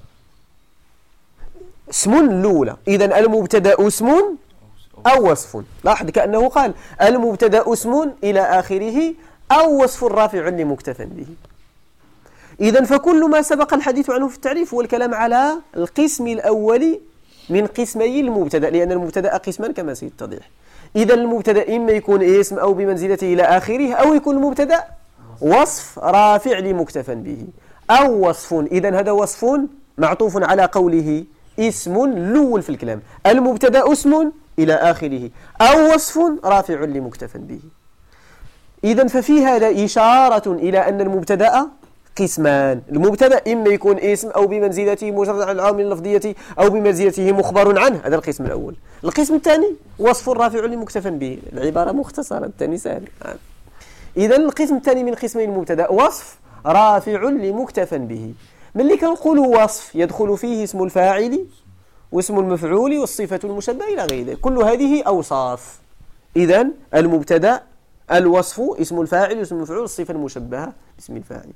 اسم الأولى. إذن المبتدأ اسم أو وصف. لاحظ كأنه قال المبتدأ اسم إلى آخره أو وصف رافع لمكتف به. إذن فكل ما سبق الحديث عنه في التعريف هو الكلام على القسم الأول من قسمي المبتدأ، لأن المبتدأ قسمان كما سيتضح. إذا المبتدأ إما يكون اسم أو بمنزلته إلى آخره، أو يكون المبتدأ وصف رافع لمكتفى به أو وصف. إذا هذا وصف معطوف على قوله اسم الأول في الكلام، المبتدأ اسم إلى آخره أو وصف رافع لمكتفى به. إذا ففي هذا إشارة إلى أن المبتدأ قسمان. المبتدأ إما يكون اسم أو بمنزلته مجرد عن العوامل اللفظية أو بمنزلته مخبر عنه، هذا القسم الأول. القسم الثاني وصف رافع لمكتفى به، العبارة مختصرة الثاني سهل. إذا القسم الثاني من قسمي المبتدأ وصف رافع لمكتفى به. من اللي كنقولوا وصف يدخل فيه اسم الفاعل واسم المفعول والصفة المشبهة إلى غير ذلك، كل هذه أوصاف. إذا المبتدأ الوصف اسم الفاعل واسم المفعول الصفة المشبهة باسم الفاعل.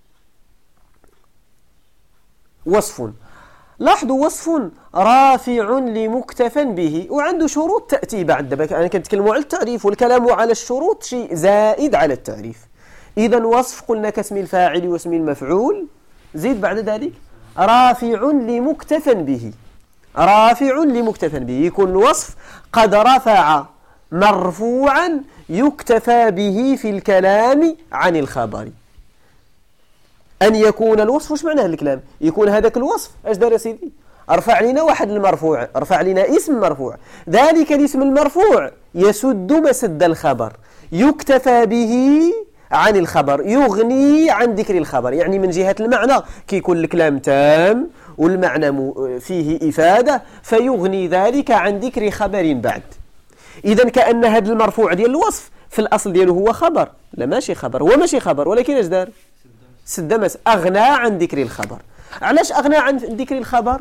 وصف، لاحظوا وصف رافع لمكتفى به، وعنده شروط تأتي بعد. دابا أنا كنتكلم على التعريف، والكلام على الشروط شيء زائد على التعريف. إذا وصف قلنا كاسم الفاعل واسم المفعول، زيد بعد ذلك رافع لمكتفى به. رافع لمكتفى به يكون الوصف قد رفع مرفوعا يكتفى به في الكلام عن الخبر. أن يكون الوصف، وش معنى هذا الكلام؟ يكون هذاك الوصف اش دار سيدي؟ ارفع لنا واحد المرفوع، ارفع لنا اسم مرفوع. ذلك الاسم المرفوع يسد مسد الخبر، يكتفى به عن الخبر، يغني عن ذكر الخبر. يعني من جهة المعنى كيكون الكلام تام والمعنى فيه إفادة، فيغني ذلك عن ذكر خبر بعد. إذن كأن هذا المرفوع ديال الوصف في الأصل دياله هو خبر، لا ماشي خبر، هو ماشي خبر، ولكن اش دار؟ سد أغنى عن ذكر الخبر. علاش أغنى عن ذكر الخبر؟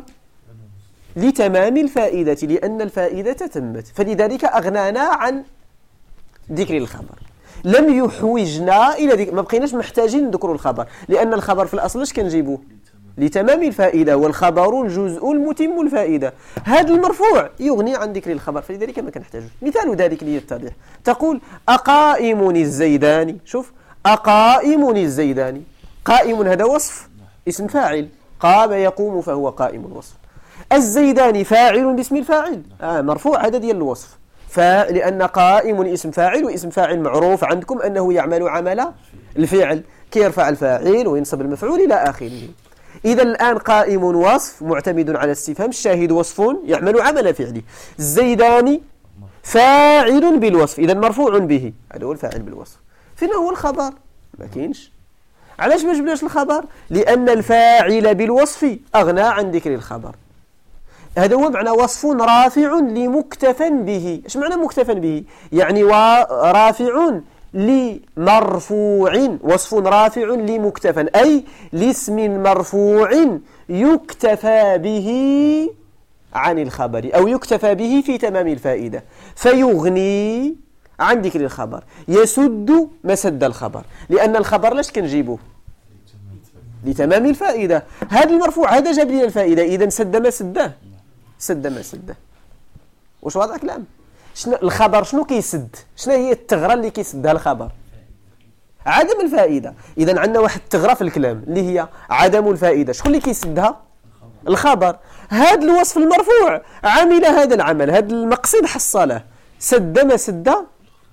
لتمام الفائدة، لأن الفائدة تمت، فلذلك أغنانا عن ذكر الخبر. لم يحوجنا إلى ذكر، ما بقيناش محتاجين نذكر الخبر، لأن الخبر في الأصل اش كنجيبوه؟ لتمام الفائدة، والخبر الجزء المتم الفائدة. هذا المرفوع يغني عن ذكر الخبر، فلذلك ما كنحتاجوش. مثال ذلك ليتضح، تقول أقائم الزيداني. شوف، أقائم الزيداني، قائم هذا وصف اسم فاعل، قام يقوم فهو قائم الوصف. الزيداني فاعل باسم الفاعل، مرفوع هذا ديال الوصف، لأن قائم اسم فاعل، واسم فاعل معروف عندكم أنه يعمل عمل الفعل، كيرفع الفاعل وينصب المفعول إلى آخره. إذا الآن قائم وصف معتمد على استفهام، الشاهد وصف يعمل عمل فعله. الزيداني فاعل بالوصف، إذا مرفوع به، هذا هو الفاعل بالوصف. فين هو الخبر؟ ما كاينش. علاش ما جبناش الخبر؟ لأن الفاعل بالوصف أغنى عن ذكر الخبر. هذا هو معنى وصف رافع لمكتفى به. ايش معنى مكتفى به؟ يعني رافع لمرفوع، وصف رافع لمكتفى، أي لاسم مرفوع يكتفى به عن الخبر، أو يكتفى به في تمام الفائدة، فيغني عن ذكر الخبر، يسد مسد الخبر. لأن الخبر لاش كنجيبوه؟ لتمام الفائدة. هذا المرفوع هذا جاب لنا الفائدة، إذا سد ما سده، سد ما سده. واش واضح الكلام؟ شنو الخبر؟ شنو كيسد؟ شنو هي الثغرة اللي كيسدها الخبر؟ عدم الفائدة. إذا عندنا واحد الثغرة في الكلام اللي هي عدم الفائدة. شكون اللي كيسدها؟ الخبر. هذا الوصف المرفوع عمل هذا العمل، هذا المقصد حصله، سد ما سده.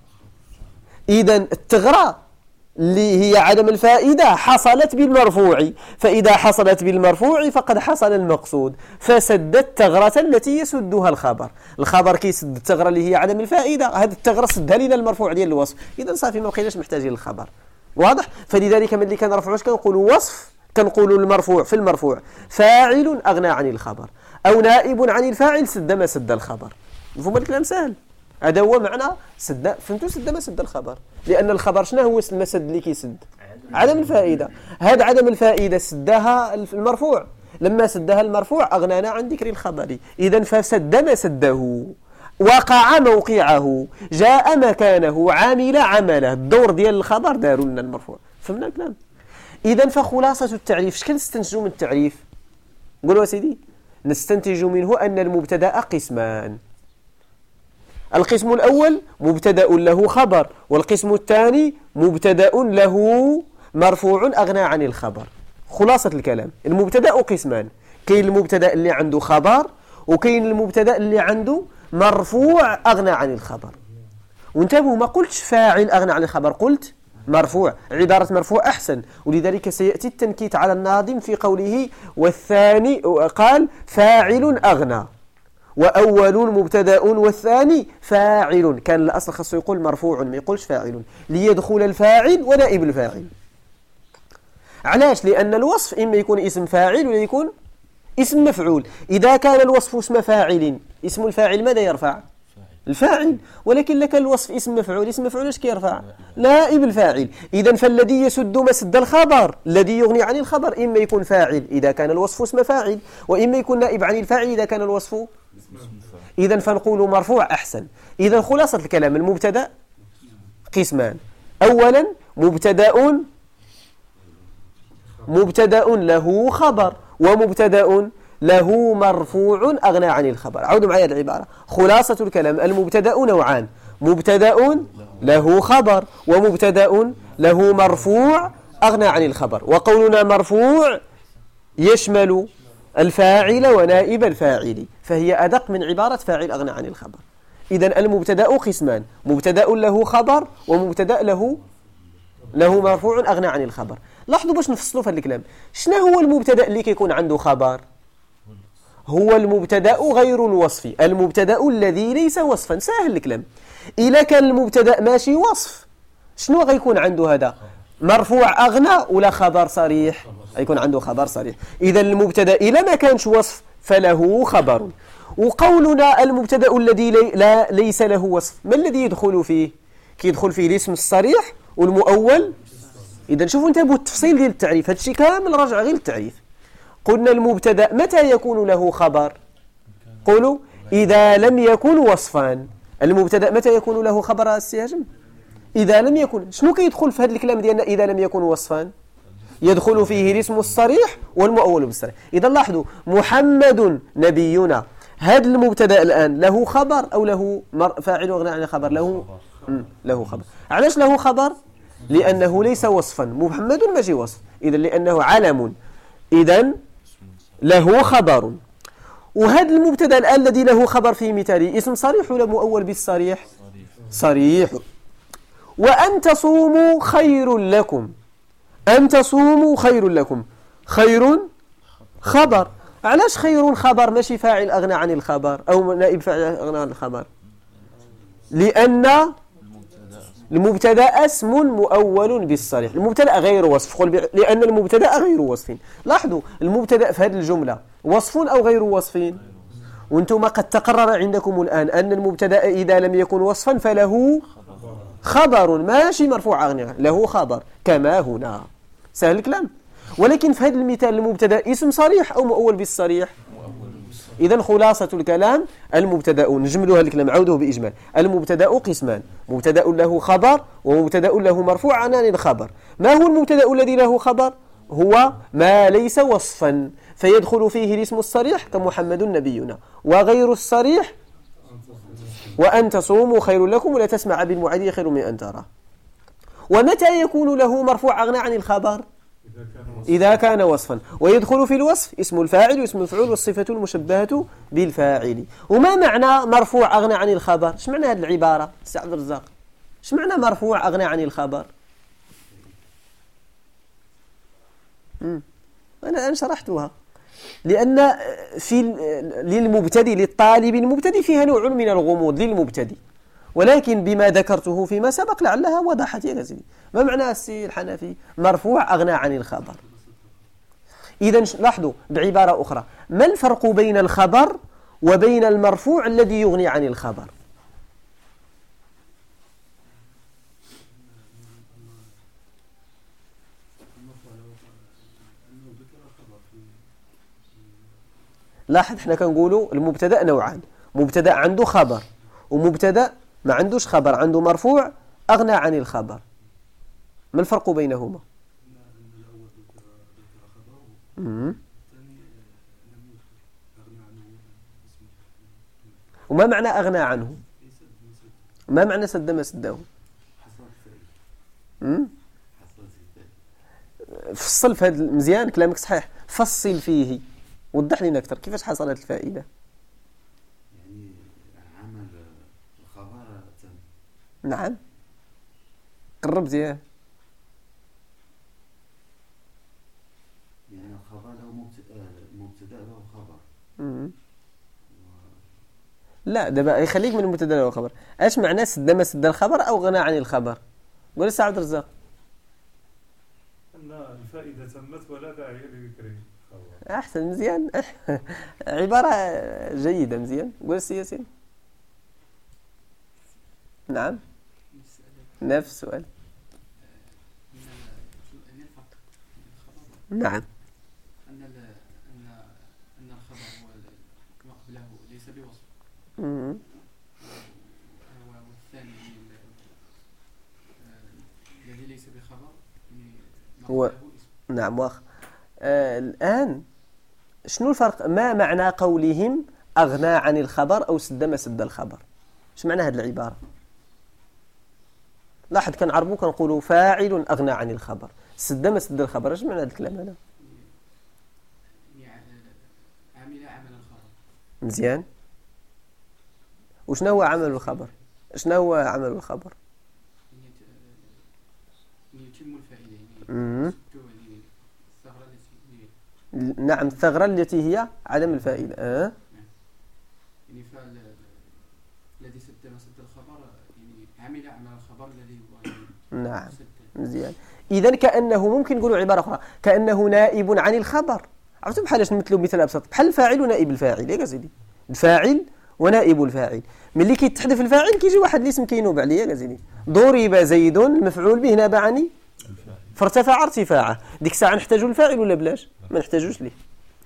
إذا الثغرة اللي هي عدم الفائدة حصلت بالمرفوع، فإذا حصلت بالمرفوع فقد حصل المقصود، فسد الثغرة التي يسدها الخبر. الخبر كيسد الثغرة اللي هي عدم الفائدة، هذه الثغرة سدها لنا المرفوع ديال الوصف. إذا صافي ما بقيناش محتاجين للخبر. واضح؟ فلذلك ملي كنرفعوا اش كنقولوا؟ وصف، كنقولوا المرفوع في المرفوع فاعل أغنى عن الخبر، أو نائب عن الفاعل سد ما سد الخبر. مفهوم الكلام؟ سهل. هذا هو معنى سد. فهمتوا؟ سد ما سد الخبر، لأن الخبر شنو هو المسد اللي كيسد؟ عدم الفائدة. هذا عدم الفائدة سدها المرفوع، لما سدها المرفوع أغنانا عن ذكر الخبر. إذا فسد ما سده، وقع موقعه، جاء مكانه، عامل عمله، الدور ديال الخبر داروا لنا المرفوع. فهمنا الكلام؟ إذا فخلاصة التعريف، اش كنستنتجوا من التعريف؟ قولوا سيدي. نستنتج منه أن المبتدأ قسمان. القسم الأول مبتدأ له خبر، والقسم الثاني مبتدأ له مرفوع أغنى عن الخبر. خلاصة الكلام، المبتدأ قسمان، كاين المبتدأ اللي عنده خبر، وكاين المبتدأ اللي عنده مرفوع أغنى عن الخبر. وانتبهوا، ما قلتش فاعل أغنى عن الخبر، قلت مرفوع. عبارة مرفوع أحسن، ولذلك سيأتي التنكيت على الناظم في قوله والثاني، قال فاعل أغنى، وأول مبتدأ والثاني فاعل. كان الأصل خاصه يقول مرفوع، ما يقولش فاعل، ليدخل الفاعل ونائب الفاعل. علاش؟ لأن الوصف إما يكون اسم فاعل ولا يكون اسم مفعول. إذا كان الوصف اسم فاعل، اسم الفاعل ماذا يرفع؟ الفاعل. ولكن لك الوصف اسم مفعول، اسم مفعول ايش كيرفع؟ نائب الفاعل. إذا فالذي يسد مسد الخبر، الذي يغني عن الخبر، إما يكون فاعل إذا كان الوصف اسم فاعل، وإما يكون نائب عن الفاعل إذا كان الوصف. إذا فنقول مرفوع أحسن. إذا خلاصة الكلام، المبتدأ قسمان. أولا مبتدأ له خبر، ومبتدأ له مرفوع أغنى عن الخبر. عودوا معي العبارة. خلاصة الكلام، المبتدأ نوعان، مبتدأ له خبر، ومبتدأ له مرفوع أغنى عن الخبر. وقولنا مرفوع يشمل الفاعل ونائب الفاعل، فهي أدق من عبارة فاعل أغنى عن الخبر. إذا المبتدأ قسمان، مبتدأ له خبر، ومبتدأ له مرفوع أغنى عن الخبر. لاحظوا باش نفصلوا في هذا الكلام، شنو هو المبتدأ اللي كيكون عنده خبر؟ هو المبتدأ غير الوصف، المبتدأ الذي ليس وصفا. سهل الكلام. إذا كان المبتدأ ماشي وصف، شنو غيكون عنده هذا؟ مرفوع أغنى ولا خبر صريح؟ غيكون عنده خبر صريح. إذا المبتدأ إذا ما كانش وصف فله خبر. وقولنا المبتدأ الذي ليس له وصف، ما الذي يدخل فيه؟ كيدخل فيه الاسم الصريح والمؤول. إذا شوفوا انتبهوا التفصيل ديال التعريف، هذا الشيء كامل راجع غير للتعريف. قلنا المبتدأ متى يكون له خبر؟ قولوا إذا لم يكن وصفا. المبتدأ متى يكون له خبر السياجم؟ إذا لم يكن. شنو كيدخل في هذا الكلام ديالنا إذا لم يكن وصفا؟ يدخل فيه الاسم الصريح والمؤول بالصريح. إذا لاحظوا محمد نبينا، هذا المبتدأ الآن له خبر أو له فاعل وغنى عن الخبر؟ له خبر. علاش له خبر؟ لأنه ليس وصفا. محمد ماشي وصف، إذا لأنه علم، إذا له خبر. وهذا المبتدأ الآن الذي له خبر في مثاله اسم صريح ولا مؤول بالصريح؟ صريح. وأن تصوموا خير لكم. أن تصوموا خير لكم. خير خبر. علاش خير خبر ماشي فاعل أغنى عن الخبر أو نائب فاعل أغنى عن الخبر؟ لأن المبتدأ اسم مؤول بالصريح. المبتدأ غير وصف، لأن المبتدأ غير وصف. لاحظوا المبتدأ في هذه الجملة وصف أو غير وصف؟ وانتم قد تقرر عندكم الآن أن المبتدأ إذا لم يكن وصفا فله خبر، ماشي مرفوع أغنى، له خبر كما هنا. سهل الكلام. ولكن في هذا المثال المبتدأ اسم صريح أو مؤول بالصريح؟ إذا خلاصة الكلام المبتدأ، نجملوا هذا الكلام عوده بإجمال. المبتدأ قسمان: مبتدأ له خبر ومبتدأ له مرفوع عن الخبر. ما هو المبتدأ الذي له خبر؟ هو ما ليس وصفا، فيدخل فيه الاسم الصريح كمحمد نبينا، وغير الصريح وأن تصوموا خير لكم ولا تسمع بالمعادي خير من أن ترى. ومتى يكون له مرفوع أغنى عن الخبر؟ إذا كان وصفا. ويدخل في الوصف اسم الفاعل واسم المفعول والصفة المشبهة بالفاعل. وما معنى مرفوع أغنى عن الخبر؟ ايش معنى هذه العبارة سي عبد الرزاق؟ ايش معنى مرفوع أغنى عن الخبر؟ أنا شرحتها. لأن في للمبتدئ، للطالب المبتدئ، فيها نوع من الغموض للمبتدئ، ولكن بما ذكرته فيما سبق لعلها وضحت يا سيدي. ما معنى السي الحنفي مرفوع أغنى عن الخبر؟ إذا لاحظوا بعبارة أخرى، ما الفرق بين الخبر وبين المرفوع الذي يغني عن الخبر؟ لاحظ احنا كنقولوا المبتدا نوعان: مبتدا عنده خبر ومبتدا ما عندوش خبر، عنده مرفوع أغنى عن الخبر. ما الفرق بينهما؟ وما معنى أغنى عنه؟ ما معنى سد ما سده؟ فصل في هذا مزيان، كلامك صحيح، فصل فيه، وضح لنا أكثر كيفاش حصلت الفائدة. يعني عمل الخبر نعم، قرب زيان. يعني الخبر له مبتدا له خبر. لا دابا يخليك من المبتدا له خبر. اش معنى سد ما سد الخبر او غنى عن الخبر؟ قول سي عبد الرزاق. ان الفائده تمت ولا داعي لذكر الخبر. احسن، مزيان. عباره جيده، مزيان. قول سي ياسين. نعم، نفس السؤال. نعم، أن الخبر هو ما قبله ليس بوصف، والثاني الذي ليس بخبر ما هو قبله اسم. نعم واخ. الآن شنو الفرق؟ ما معنى قولهم أغنى عن الخبر أو سد ما سد الخبر؟ ايش معنى هذه العبارة؟ لاحظ كنعربو كنقولوا فاعل أغنى عن الخبر، سد ما سد الخبر. ايش معنى هذا الكلام هذا؟ عمل الخبر. مزيان. وشنو هو عمل الخبر؟ شنو هو عمل الخبر؟ يتم الفائدة، نعم الثغرة التي هي عدم الفائدة. يعني الذي سد الخبر يعني عمل عمل الخبر الذي هو نعم مزيان. إذا كأنه ممكن نقولوا عبارة أخرى كأنه نائب عن الخبر. عرفتوا بحالاش نمثلوا مثال أبسط بحال الفاعل ونائب الفاعل ياك سيدي. الفاعل ونائب الفاعل ملي كيتحذف الفاعل كيجي واحد الاسم كينوب عليه ياك سيدي. ضرب زيد المفعول به ناب عن فارتفع ارتفاعه. ديك الساعة نحتاجوا الفاعل ولا بلاش؟ ما نحتاجوش ليه.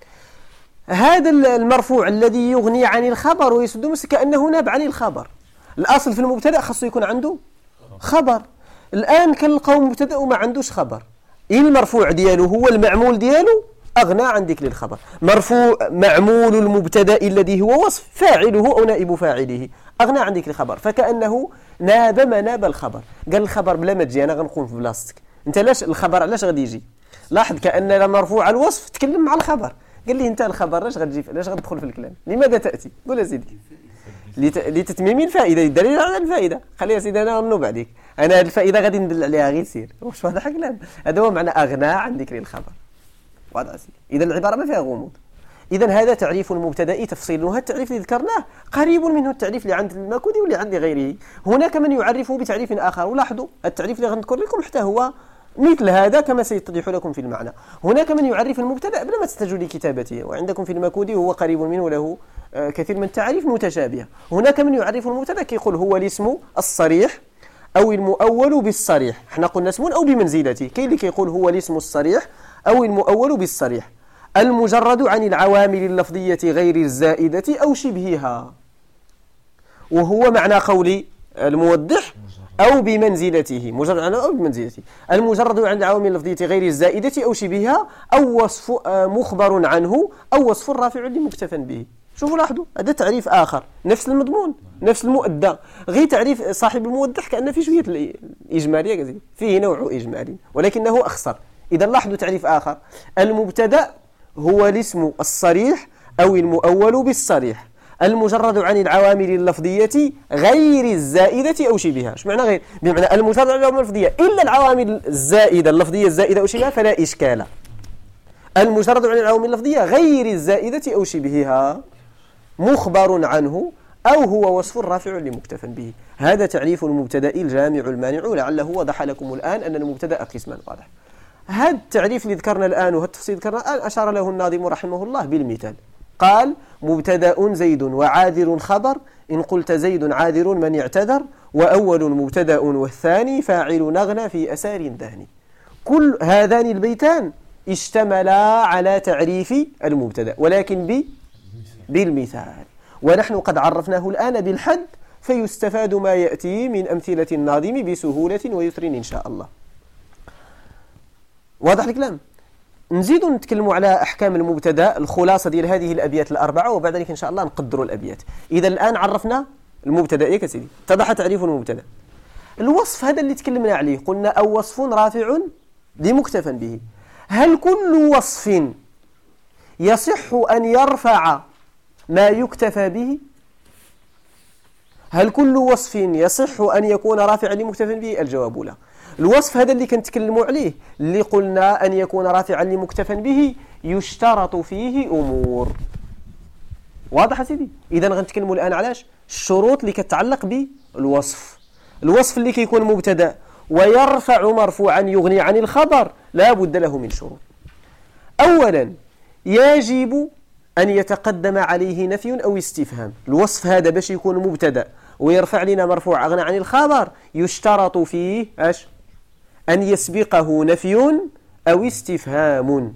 هذا المرفوع الذي يغني عن الخبر ويسد كأنه ناب عن الخبر. الأصل في المبتدأ خاصه يكون عنده خبر. الآن كنلقاو مبتدأ وما عندوش خبر. المرفوع ديالو هو المعمول ديالو أغنى عن ذكر الخبر. مرفوع معمول المبتدأ الذي هو وصف فاعله أو نائب فاعله أغنى عن ذكر الخبر. فكأنه ناب مناب الخبر. قال الخبر بلا ما تجي أنا غنقوم في بلاصتك. أنت لاش الخبر علاش غادي يجي؟ لاحظ كأن مرفوع الوصف تكلم مع الخبر. قال لي أنت الخبر لاش غتجي لاش غتدخل في الكلام؟ لماذا تأتي؟ قول يا سيدي. لتتميم الفائدة. الدليل على الفائدة. خلي يا سيدي أنا غنوب عليك. أنا الفائدة غادي ندل عليها غير سير. واش واضح الكلام؟ هذا هو معنى أغنى عن ذكر الخبر. واضح سيدي. إذا العبارة ما فيها غموض. إذا هذا تعريف المبتدأ تفصيل. وهذا التعريف اللي ذكرناه قريب منه التعريف اللي عند الماكودي واللي عند غيره. هناك من يعرفه بتعريف آخر. ولاحظوا التعريف اللي غنذكر لكم حتى هو مثل هذا كما سيتضح لكم في المعنى. هناك من يعرف المبتدأ بلا ما تحتاجوا لكتابته. وعندكم في الماكودي هو قريب منه وله كثير من التعريف متشابهة. هناك من يعرف المبتدأ كيقول هو الاسم الصريح أو المؤول بالصريح. احنا قلنا اسم أو بمنزلته. كاين اللي كيقول هو الاسم الصريح أو المؤول بالصريح المجرد عن العوامل اللفظية غير الزائدة أو شبهها. وهو معنى قول الموضح أو بمنزلته. مجرد عن أو بمنزلته. المجرد عن العوامل اللفظية غير الزائدة أو شبهها أو وصف مخبر عنه أو وصف رافع لمكتفى به. شوفوا لاحظوا هذا تعريف آخر نفس المضمون نفس المؤدى. غير تعريف صاحب الموضح كأن فيه شوية الإجمالية فيه نوع إجمالي ولكنه أخصر. إذا لاحظوا تعريف آخر المبتدأ هو الاسم الصريح أو المؤول بالصريح المجرد عن العوامل اللفظية غير الزائدة أو شبهها. ايش معنى غير؟ بمعنى المجرد عن العوامل اللفظية إلا العوامل الزائدة اللفظية الزائدة أو شبهها فلا إشكال. المجرد عن العوامل اللفظية غير الزائدة أو شبهها مخبر عنه أو هو وصف رافع لمكتفى به. هذا تعريف المبتدأ الجامع المانع. لعله وضح لكم الآن أن المبتدأ قسمان. واضح. هذا التعريف اللي ذكرنا الآن وهذا التفصيل ذكرنا الآن أشار له الناظم رحمه الله بالمثال. قال مبتدأ زيد وعاذر خبر إن قلت زيد عاذر من اعتذر وأول مبتدأ والثاني فاعل نغنى في أسار دهني. كل هذان البيتان اشتملا على تعريف المبتدأ ولكن بالمثال. ونحن قد عرفناه الآن بالحد فيستفاد ما يأتي من أمثلة الناظم بسهولة ويسر إن شاء الله. واضح الكلام؟ نزيد نتكلموا على أحكام المبتدأ الخلاصة ديال هذه الأبيات الأربعة وبعد ذلك إن شاء الله نقدروا الأبيات. إذا الآن عرفنا المبتدأ يا سيدي اتضح تعريف المبتدأ. الوصف هذا اللي تكلمنا عليه قلنا أو وصف رافع لمكتفى به. هل كل وصف يصح أن يرفع ما يكتفى به؟ هل كل وصف يصح أن يكون رافعا لمكتفى به؟ الجواب لا. الوصف هذا اللي كنتكلموا عليه اللي قلنا أن يكون رافعا لمكتفى به يشترط فيه أمور. واضح يا سيدي؟ إذا غنتكلموا الآن علاش الشروط اللي كتعلق بالوصف. الوصف اللي كيكون مبتدأ ويرفع مرفوعا يغني عن الخبر لا بد له من شروط. أولا يجب أن يتقدم عليه نفي أو استفهام. الوصف هذا باش يكون مبتدأ ويرفع لنا مرفوع أغنى عن الخبر يشترط فيه أن يسبقه نفي أو استفهام.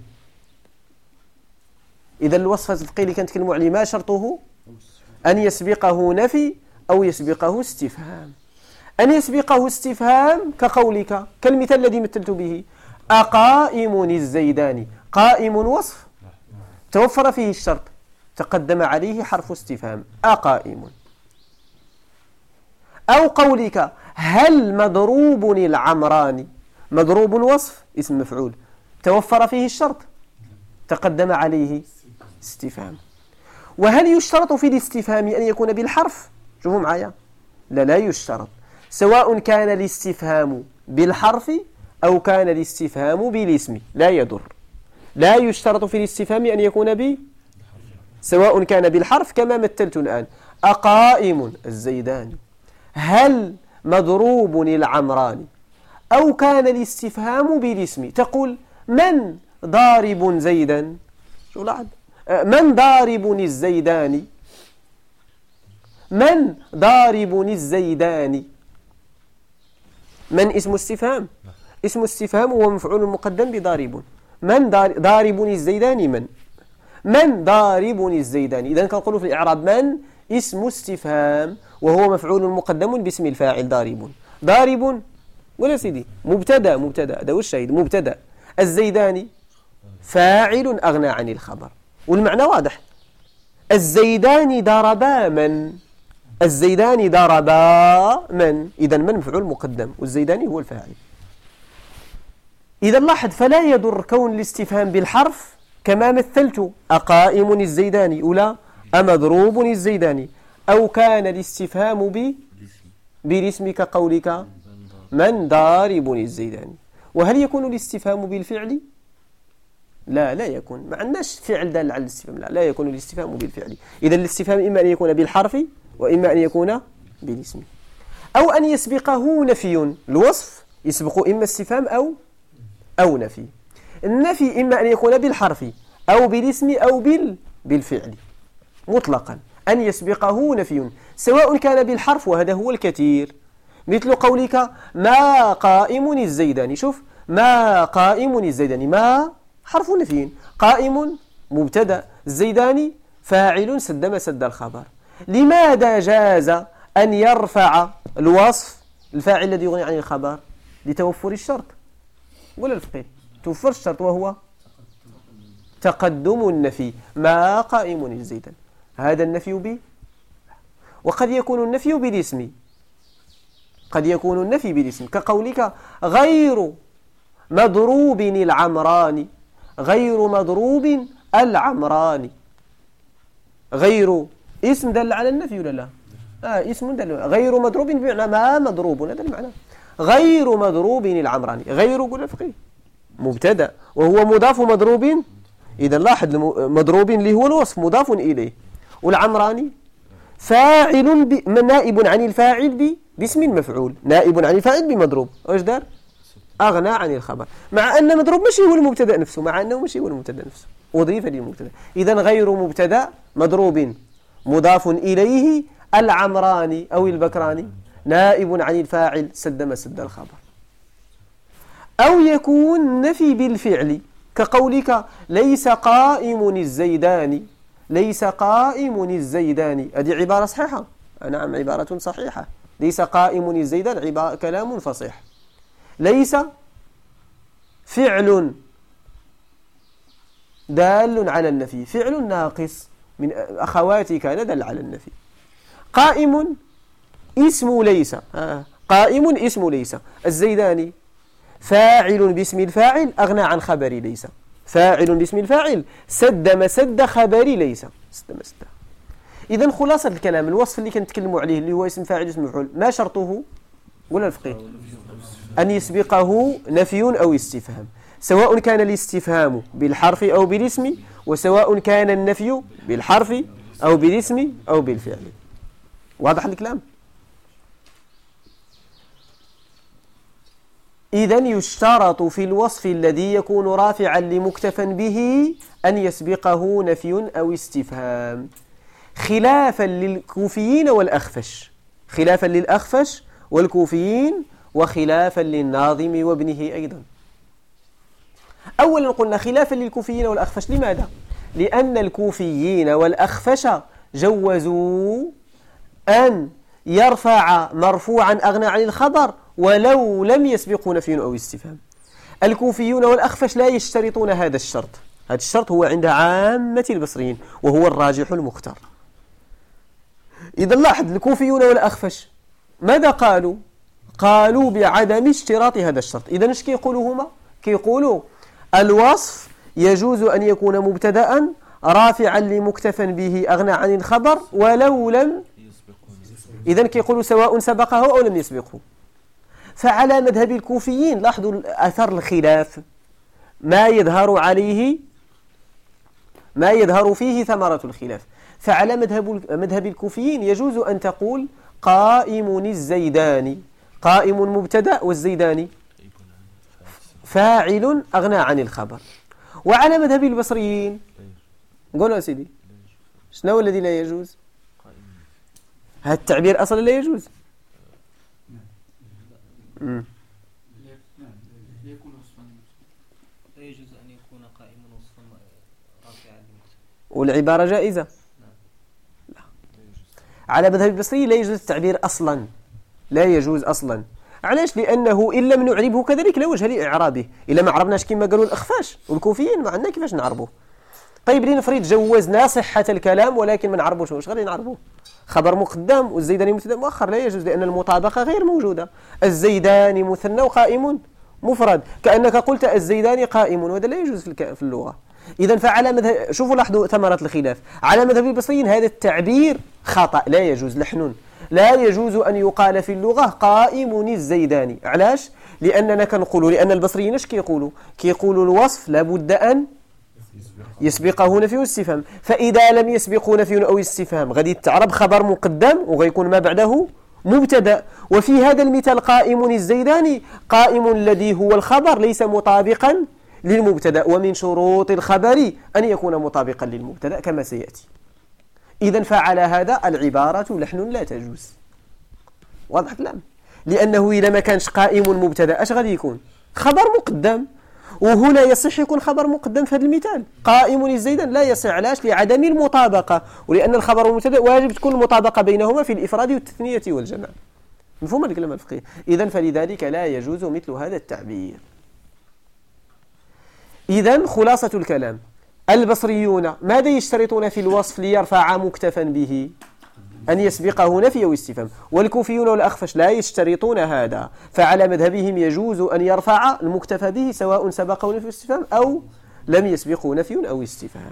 إذا الوصف الفقهي اللي كنتكلموا عليه ما شرطه؟ أن يسبقه نفي أو يسبقه استفهام. أن يسبقه استفهام كقولك كالمثال الذي مثلت به أقائم الزيدان. قائم وصف توفر فيه الشرط تقدم عليه حرف استفهام أقائم. أو قولك هل مضروب العمران. مضروب وصف اسم مفعول توفر فيه الشرط تقدم عليه استفهام. وهل يشترط في الاستفهام أن يكون بالحرف؟ شوفوا معايا لا يشترط سواء كان الاستفهام بالحرف أو كان الاستفهام بالاسم لا يضر. لا يشترط في الاستفهام أن يكون سواء كان بالحرف كما مثلت الآن. أقائم الزيدان، هل مضروب العمران، أو كان الاستفهام بالاسم. تقول من ضارب زيدا، شو لاحظ، من ضارب الزيدان، من ضارب الزيدان. من اسم استفهام، اسم استفهام هو مفعول مقدم بضارب. من ضارب الزيدان، من ضارب الزيدان. إذا كنقولوا في الإعراب من اسم استفهام وهو مفعول مقدم باسم الفاعل ضارب. ضارب ولا سيدي مبتدا، هذا هو الشاهد، مبتدا. الزيداني فاعل أغنى عن الخبر، والمعنى واضح. الزيدان ضربا من، الزيدان ضربا من، إذا من مفعول مقدم والزيداني هو الفاعل. إذا لاحظ، فلا يضر كون الاستفهام بالحرف كما مثلت أقائم الزيداني ولا أمضروب الزيداني، أو كان الاستفهام بالاسم كقولك من ضارب الزيداني. وهل يكون الاستفهام بالفعل؟ لا يكون، ما عندناش فعل دال على الاستفهام، لا يكون الاستفهام بالفعل. إذا الاستفهام إما أن يكون بالحرف وإما أن يكون بالاسم، أو أن يسبقه نفي. الوصف يسبق إما استفهام أو نفي. النفي إما أن يكون بالحرف أو بالاسم أو بالفعل مطلقا، أن يسبقه نفي سواء كان بالحرف، وهذا هو الكثير، مثل قولك ما قائم الزيداني. شوف، ما قائم الزيداني، ما حرف نفي، قائم مبتدا، الزيداني فاعل سد مسد الخبر. لماذا جاز أن يرفع الوصف الفاعل الذي يغني عن الخبر؟ لتوفر الشرط. ولا الفقيه توفر الشرط وهو تقدم النفي. ما قائم الزيدان، هذا النفي وقد يكون النفي بالاسم، قد يكون النفي بالاسم كقولك غير مضروب العمران، غير مضروب العمران. غير اسم دل على النفي ولا لا؟ اسم دل، غير مضروب بمعنى ما مضروب، هذا المعنى. غير مضروب العمران، غير قول فقيه مبتدا وهو مضاف مضروب. إذا لاحظ مضروب اللي هو الوصف مضاف إليه، والعمراني فاعل نائب عن الفاعل باسم المفعول، نائب عن الفاعل بمضروب. واش دار؟ أغنى عن الخبر، مع أن مضروب ماشي هو المبتدا نفسه، مع أنه ماشي هو المبتدا نفسه، أضيف للمبتدا. إذا غير مبتدا مضروب مضاف إليه العمراني أو البكراني نائب عن الفاعل سد مسد الخبر. أو يكون نفي بالفعل كقولك ليس قائم الزيداني، ليس قائم الزيداني. هذه عبارة صحيحة، نعم عبارة صحيحة. ليس قائم الزيدان كلام فصيح. ليس فعل دال على النفي، فعل ناقص من أخواتي كان دل على النفي. قائم اسم ليس، قائم اسم ليس. الزيداني فاعل باسم الفاعل أغنى عن خبر ليس، فاعل باسم الفاعل سد مسد خبر ليس، سد مسد. إذا خلاصة الكلام، الوصف اللي كنتكلموا عليه اللي هو اسم فاعل اسم مفعول، ما شرطه؟ ولا الفقيه أن يسبقه نفي أو استفهام، سواء كان الاستفهام بالحرف أو بالاسم، وسواء كان النفي بالحرف أو بالاسم أو بالفعل. واضح الكلام؟ إذن يشترط في الوصف الذي يكون رافعا لمكتفى به أن يسبقه نفي أو استفهام، خلافا للكوفيين والأخفش، خلافا للأخفش والكوفيين، وخلافا للناظم وابنه أيضا. أولا قلنا خلافا للكوفيين والأخفش، لماذا؟ لأن الكوفيين والأخفش جوزوا أن يرفع مرفوعا أغنى عن الخبر ولو لم يسبقه نفي أو استفهام. الكوفيون والأخفش لا يشترطون هذا الشرط، هذا الشرط هو عند عامة البصريين وهو الراجح المختار. إذا لاحظ الكوفيون والأخفش ماذا قالوا؟ قالوا بعدم اشتراط هذا الشرط. إذا ايش كيقولوا هما؟ كيقولوا الوصف يجوز أن يكون مبتدأ رافعا لمكتفى به أغنى عن الخبر ولو لم، إذا كيقولوا سواء سبقه أو لم يسبقه. فعلى مذهب الكوفيين لاحظوا أثر الخلاف، ما يظهر فيه ثمرة الخلاف. فعلى مذهب الكوفيين يجوز أن تقول قائم الزيداني، قائم مبتدأ والزيداني فاعل أغنى عن الخبر. وعلى مذهب البصريين قولوا يا سيدي شنو الذي لا يجوز؟ هذا التعبير أصلا لا يجوز. لا يجوز أن يكون قائم وصفا رافعا للمبتدأ، والعبارة جائزة. لا. على مذهب البصري لا يجوز التعبير أصلا، لا يجوز أصلا. علاش؟ لأنه إن لم نعربه كذلك لا وجه لإعرابه. إلا ما عربناش كما قالوا الأخفاش والكوفيين ما عندنا كيفاش نعربه. طيب لنفرض جوزنا صحة الكلام ولكن ما نعربوش، واش غادي نعربوه؟ خبر مقدم والزيداني مبتدا مؤخر لا يجوز، لأن المطابقة غير موجودة. الزيداني مثنى وقائم مفرد، كأنك قلت الزيداني قائم، وهذا لا يجوز في اللغة. إذا فعلى مذهب، شوفوا لاحظوا ثمرة الخلاف، على مذهب البصريين هذا التعبير خطأ لا يجوز، لحن. لا يجوز أن يقال في اللغة قائم الزيداني. علاش؟ لأننا كنقولوا، لأن البصريين اش كيقولوا الوصف لابد أن يسبقه نفي واستفهام، فإذا لم يسبقه نفي أو استفهام غادي تعرب خبر مقدم وغيكون ما بعده مبتدأ. وفي هذا المثال قائم الزيداني، قائم الذي هو الخبر ليس مطابقا للمبتدأ، ومن شروط الخبر أن يكون مطابقا للمبتدأ كما سيأتي. إذن فعلى هذا العبارة لحن لا تجوز. واضح الكلام؟ لأنه إذا ما كانش قائم مبتدأ اش غادي يكون؟ خبر مقدم، وهنا يصح يكون خبر مقدم في هذا المثال. قائم الزيدان لا يصح، علاش؟ لعدم المطابقة، ولأن الخبر والمبتدأ واجب تكون المطابقة بينهما في الإفراد والتثنية والجمع. مفهوم الكلام الفقهي؟ إذن فلذلك لا يجوز مثل هذا التعبير. إذن خلاصة الكلام، البصريون ماذا يشترطون في الوصف ليرفع مكتفا به؟ أن يسبقه نفي أو استفهام. والكوفيون والأخفش لا يشترطون هذا، فعلى مذهبهم يجوز أن يرفع المكتفى به سواء سبقه نفي أو استفهام أو لم يسبقه نفي أو استفهام.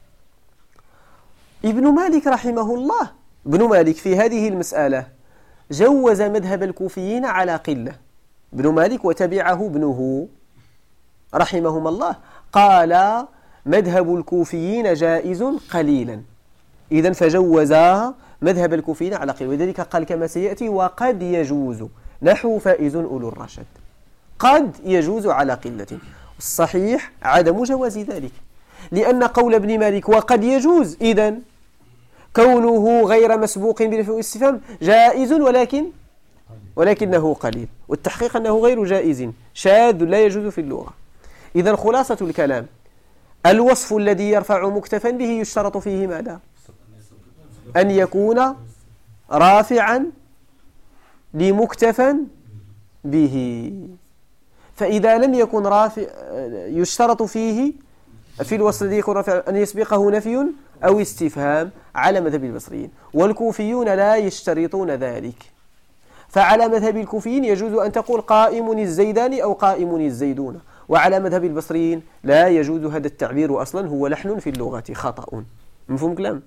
ابن مالك رحمه الله، ابن مالك في هذه المسألة جوز مذهب الكوفيين على قلة. ابن مالك وتبعه ابنه رحمهم الله، قال مذهب الكوفيين جائز قليلا. إذن فجوز مذهب الكوفيين على قلة، وذلك قال كما سيأتي وقد يجوز، نحو فائز أولو الرشد، قد يجوز على قلة. الصحيح عدم جواز ذلك، لأن قول ابن مالك وقد يجوز إذن كونه غير مسبوق بنفي واستفهام جائز ولكنه قليل، والتحقيق أنه غير جائز، شاذ لا يجوز في اللغة. إذن خلاصة الكلام، الوصف الذي يرفع مكتفا به يشترط فيه ماذا؟ أن يكون رافعا لمكتفا به. فإذا لم يكن رافع يشترط فيه في الوصف الذي يكون رافعا أن يسبقه نفي أو استفهام على مذهب البصريين، والكوفيون لا يشترطون ذلك. فعلى مذهب الكوفيين يجوز أن تقول قائم الزيداني أو قائم الزيدون، وعلى مذهب البصريين لا يجوز هذا التعبير أصلا، هو لحن في اللغة خطأ. مفهوم كلام؟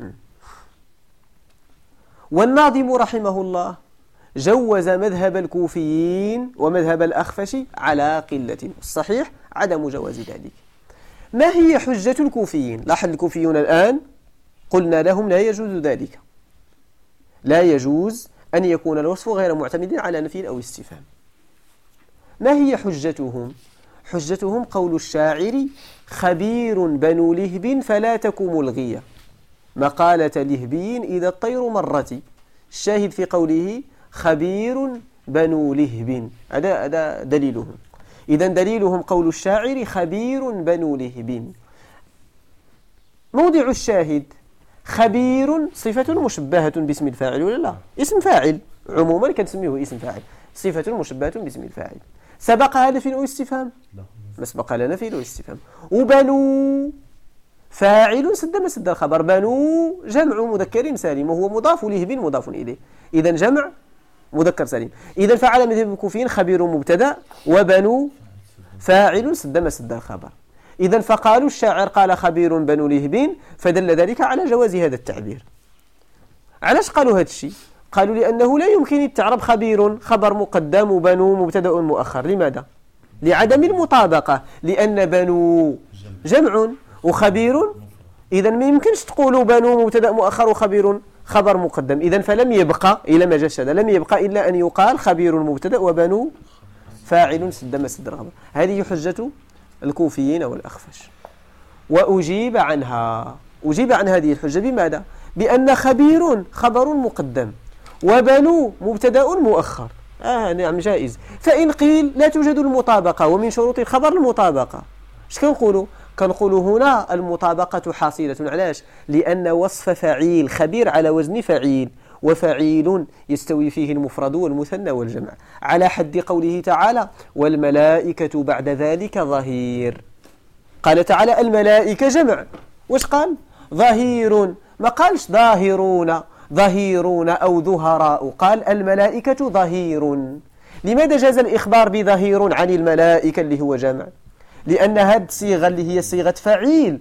والناظم رحمه الله جوز مذهب الكوفيين ومذهب الأخفش على قلة، الصحيح عدم جواز ذلك. ما هي حجة الكوفيين؟ لاحظ الكوفيون الآن قلنا لهم لا يجوز ذلك، لا يجوز أن يكون الوصف غير معتمد على نفي أو استفهام. ما هي حجتهم؟ حجتهم قول الشاعر خبير بنو لهب فلا تك ملغية مقالة لهبي إذا الطير مرت. الشاهد في قوله خبير بنو لهب، هذا دليلهم. إذن دليلهم قول الشاعر خبير بنو لهب. موضع الشاهد خبير صفة مشبهة باسم الفاعل ولا لا؟ اسم فاعل عموما كنسميه اسم فاعل، صفة مشبهة باسم الفاعل. سبق هذا في الاستفهام؟ ما سبق لنا في الاستفهام. وبنو فاعل سد مسد الخبر، بنو جمع مذكر سالم وهو مضاف، لهب مضاف إليه، إذن جمع مذكر سالم. إذن فعل مذهب الكوفيين خبير مبتدا وبنو فاعل سد مسد الخبر. إذن فقالوا الشاعر قال خبير بنو لهب، فدل ذلك على جواز هذا التعبير. علاش قالوا هذا الشيء؟ قالوا لأنه لا يمكن التعرب خبير خبر مقدم وبنو مبتدا مؤخر. لماذا؟ لعدم المطابقة، لأن بنو جمع وخبير، إذا ما يمكنش تقولوا بنو مبتدأ مؤخر وخبير خبر مقدم، إذا فلم يبقى إلى ما جاش هذا لم يبقى إلا أن يقال خبير مبتدأ وبنو فاعل سد مسد الخبر. هذه حجة الكوفيين والأخفش. وأجيب عنها، أجيب عن هذه الحجة بماذا؟ بأن خبير خبر مقدم وبنو مبتدأ مؤخر. نعم جائز. فإن قيل لا توجد المطابقة ومن شروط الخبر المطابقة، ايش كنقولوا؟ كنقولوا هنا المطابقة حاصلة. علاش؟ لأن وصف فعيل خبير على وزن فعيل، وفعيل يستوي فيه المفرد والمثنى والجمع، على حد قوله تعالى والملائكة بعد ذلك ظهير. قال تعالى الملائكة جمع، واش قال؟ ظهير، ما قالش ظاهرون ظهيرون أو ظهراء، قال الملائكة ظهير. لماذا جاز الإخبار بظهير عن الملائكة اللي هو جمع؟ لأن هذه الصيغة اللي هي صيغة فعيل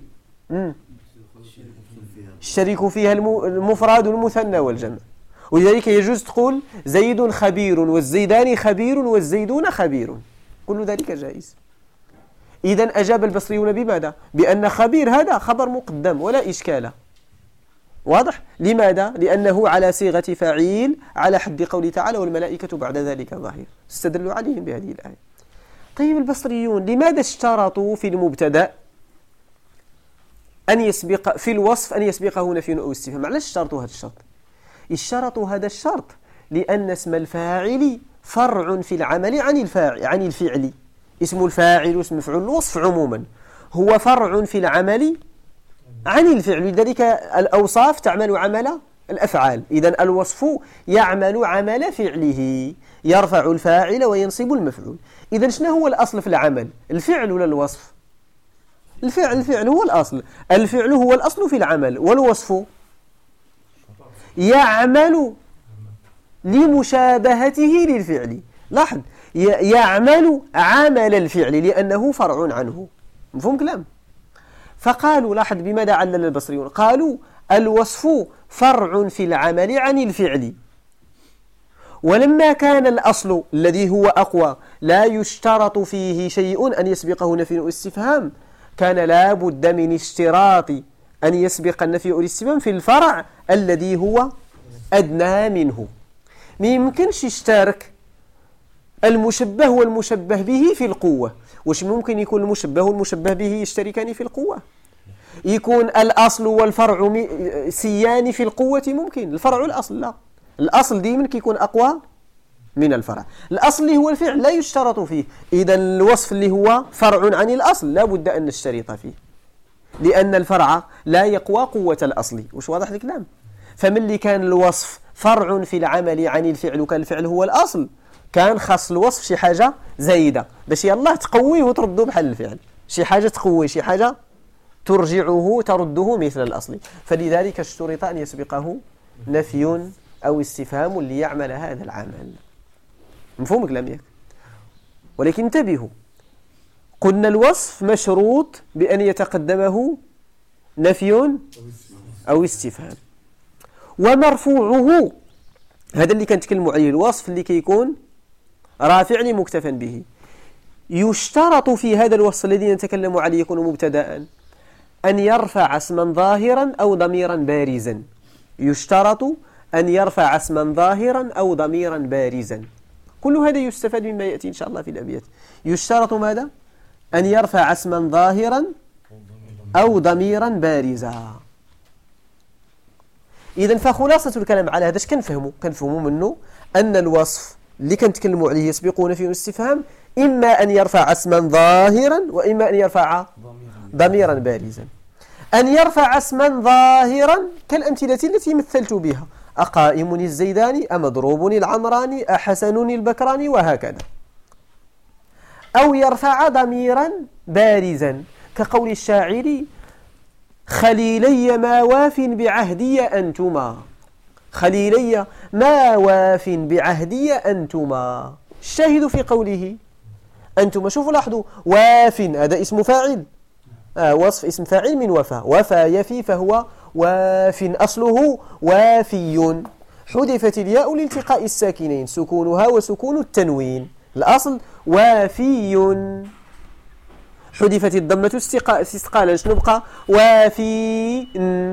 الشريك فيها المفرد والمثنى والجمع، ولذلك يجوز تقول زيد خبير والزيدان خبير والزيدون خبير، كل ذلك جائز. إذن أجاب البصريون بماذا؟ بأن خبير هذا خبر مقدم ولا إشكال. واضح؟ لماذا؟ لأنه على صيغة فعيل على حد قوله تعالى والملائكة بعد ذلك ظهير، استدلوا عليهم بهذه الآية. طيب البصريون لماذا اشترطوا في المبتدأ أن يسبق في الوصف أن يسبقه نفي أو استفهام؟ علاش اشترطوا هذا الشرط؟ اشترطوا هذا الشرط لأن اسم الفاعل فرع في العمل عن الفعل. اسم الفاعل اسم مفعول الوصف عموما هو فرع في العمل عن الفعل، لذلك الأوصاف تعمل عمل الأفعال. إذن الوصف يعمل عمل فعله، يرفع الفاعل وينصب المفعول. إذن شنو هو الأصل في العمل؟ الفعل ولا الوصف؟ الفعل هو الأصل، الفعل هو الأصل في العمل، والوصف يعمل لمشابهته للفعل. لاحظ، يعمل عمل الفعل لأنه فرع عنه. مفهوم كلام؟ فقالوا، لاحظ بماذا علل البصريون؟ قالوا الوصف فرع في العمل عن الفعل، ولما كان الأصل الذي هو أقوى لا يشترط فيه شيء أن يسبقه نفي أو استفهام، كان لا بد من اشتراط أن يسبق النفي أو الاستفهام في الفرع الذي هو أدنى منه. ما يمكنش يشترك المشبه والمشبه به في القوة. وش ممكن يكون المشبه والمشبه به يشتركان في القوة؟ يكون الأصل والفرع سيان في القوة؟ ممكن. الفرع الأصل لا، الأصل ديما كيكون أقوى من الفرع. الأصل اللي هو الفعل لا يشترط فيه. إذا الوصف اللي هو فرع عن الأصل لا بد أن نشترط فيه، لأن الفرع لا يقوى قوة الأصل. وش واضح الكلام؟ فمن اللي كان الوصف فرع في العمل عن الفعل وكان الفعل هو الأصل، كان خاص الوصف شي حاجة زايدة باش يلا تقويه وترده بحال الفعل، شي حاجة تقوي، شي حاجة ترجعه ترده مثل الأصل. فلذلك اشترط أن يسبقه نفي أو استفهام ليعمل هذا العمل. مفهوم كلام ياك؟ ولكن انتبهوا، قلنا الوصف مشروط بأن يتقدمه نفي أو استفهام، ومرفوعه هذا اللي كنتكلموا عليه، الوصف اللي كيكون رافع مكتفى به، يشترط في هذا الوصف الذي نتكلم عليه يكون مبتدأ أن يرفع اسما ظاهرا أو ضميرا بارزا. يشترط أن يرفع اسما ظاهرا أو ضميرا بارزا. كل هذا يستفاد مما يأتي إن شاء الله في الأبيات. يشترط ماذا؟ أن يرفع اسما ظاهرا أو ضميرا بارزا. إذن فخلاصة الكلام على هذا اش كنفهموا منه أن الوصف اللي كنتكلموا عليه يسبقه نفي واستفهام إما أن يرفع اسما ظاهرا وإما أن يرفع ضميرا بارزا. أن يرفع اسما ظاهرا كالأمثلة التي مثلت بها: أقائم الزيدان، أمضروب العمران، أحسن البكران، وهكذا. أو يرفع ضميرا بارزا كقول الشاعر: خليلي ما واف بعهدي أنتما. خليلي ما واف بعهدي أنتما. الشاهد في قوله أنتما، شوفوا لاحظوا، واف هذا اسم فاعل، وصف اسم فاعل من وفى، وفى يفي فهو واف، أصله وافي. حذفت الياء لالتقاء الساكنين، سكونها وسكون التنوين. الأصل وافي. حذفت الضمة استثقالا شنو بقى؟ وافي.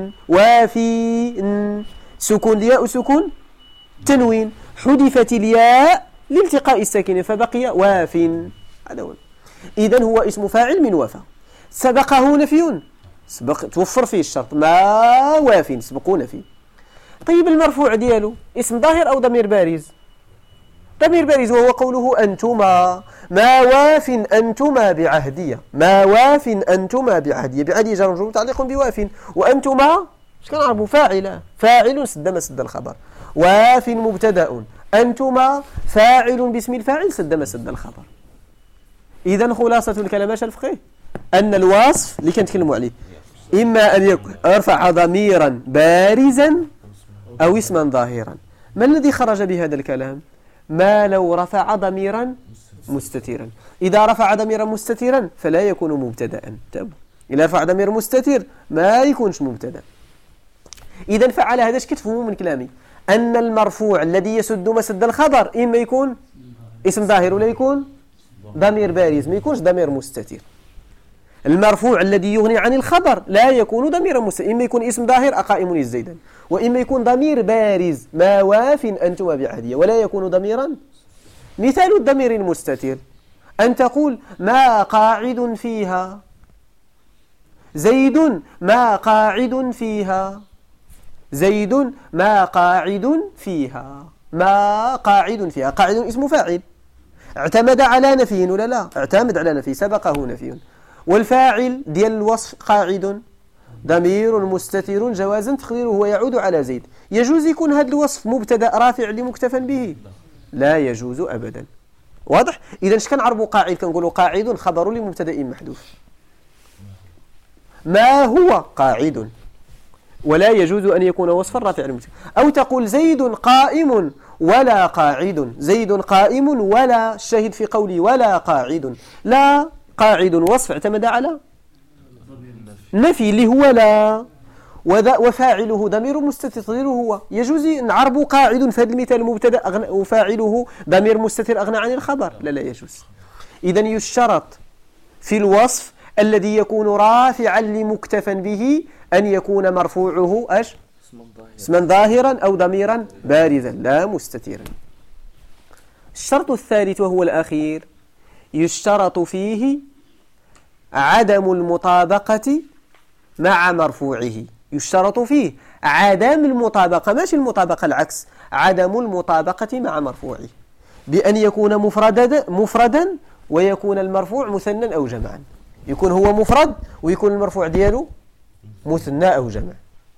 وافي. سكون الياء سكون تنوين. حذفت الياء لالتقاء الساكنين فبقي واف. هذا هو. إذن هو اسم فاعل من وفى. سبقه نفي، توفر فيه الشرط، ما واف سبقوا نفي. طيب المرفوع ديالو اسم ظاهر أو ضمير بارز؟ ضمير بارز، وهو قوله أنتما. ما واف أنتما بعهدية. ما واف أنتما بعهدية. بعهدية جار مجرور متعلق بواف. وأنتما اش كنعرفوا؟ فاعل. فاعل سد مسد الخبر. واف مبتدأ. أنتما فاعل باسم الفاعل سد مسد الخبر. إذن خلاصة الكلام اش الفقيه؟ أن الوصف اللي كنتكلموا عليه إما أن يكون ارفع ضميرا بارزا أو اسما ظاهرا. ما الذي خرج بهذا الكلام؟ ما لو رفع ضميرا مستترا. إذا رفع ضميرا مستترا فلا يكون مبتدأ. إذا رفع ضمير مستتر ما يكونش مبتدأ. إذا فعل هذا اش كتفهموا من كلامي؟ أن المرفوع الذي يسد مسد الخبر إما يكون اسم ظاهر ولا يكون ضمير بارز، ما يكونش ضمير مستتر. المرفوع الذي يغني عن الخبر لا يكون ضميرا مستتر، إما يكون اسم ظاهر أقائم الزيدان، وإما يكون ضمير بارز ما واف أنتما بعهدية، ولا يكون ضميرا. مثال الضمير المستتر أن تقول ما قاعد فيها، زيد ما قاعد فيها، زيد ما قاعد فيها، ما قاعد فيها. قاعد اسم فاعل اعتمد على نفي ولا لا؟ اعتمد على نفي سبقه نفي. والفاعل ديال الوصف قاعد ضمير مستتر جوازا تقديره ويعود على زيد. يجوز يكون هذا الوصف مبتدا رافع لمكتفى به؟ لا يجوز ابدا. واضح؟ اذا اش كنعربوا قاعد؟ كنقولوا قاعد خبر لمبتدا محذوف. ما هو قاعد، ولا يجوز أن يكون وصفا رافعا للمبتدا. أو تقول زيد قائم ولا قاعد، زيد قائم ولا، الشاهد في قولي ولا قاعد، لا قاعد وصف اعتمد على نفي اللي هو لا، وفاعله ضمير مستتر هو. يجوز نعرب قاعد في هذا المثال مبتدا وفاعله ضمير مستتر أغنى عن الخبر؟ لا لا يجوز. إذن يشترط في الوصف الذي يكون رافعا لمكتفى به أن يكون مرفوعه ايش؟ اسما ظاهرا أو ضميرا بارزا لا مستترا. الشرط الثالث وهو الأخير يشترط فيه عدم المطابقة مع مرفوعه. يشترط فيه عدم المطابقة، ماشي المطابقة العكس، عدم المطابقة مع مرفوعه، بأن يكون مفردا ويكون المرفوع مثنى أو جمعا. يكون هو مفرد ويكون المرفوع دياله مثنى أو جمع.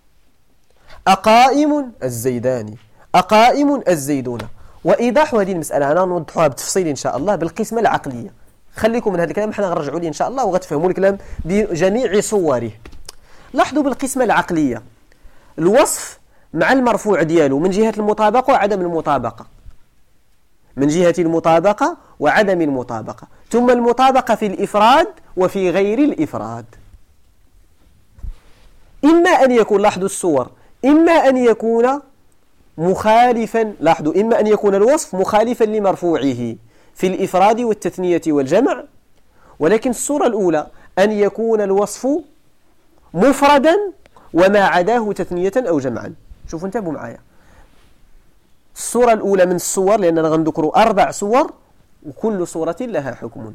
أقائم الزيدان، أقائم الزيدون. وإيضاح هذه المسألة أنا نوضحها بتفصيل إن شاء الله بالقسمة العقلية. خليكم من هذا الكلام، حنا نرجعوا لي إن شاء الله وغتفهموا الكلام بجميع صوره. لاحظوا بالقسمة العقلية الوصف مع المرفوع دياله من جهة المطابقة وعدم المطابقة، من جهة المطابقة وعدم المطابقة، ثم المطابقة في الإفراد وفي غير الإفراد. إما أن يكون، لاحظوا الصور، إما أن يكون مخالفا، لاحظوا، إما أن يكون الوصف مخالفا لمرفوعه في الإفراد والتثنية والجمع، ولكن الصورة الأولى أن يكون الوصف مفردا وما عداه تثنية أو جمعا. شوفوا انتبهوا معايا، الصورة الأولى من الصور، لأننا غنذكروا 4 صور وكل صورة لها حكم.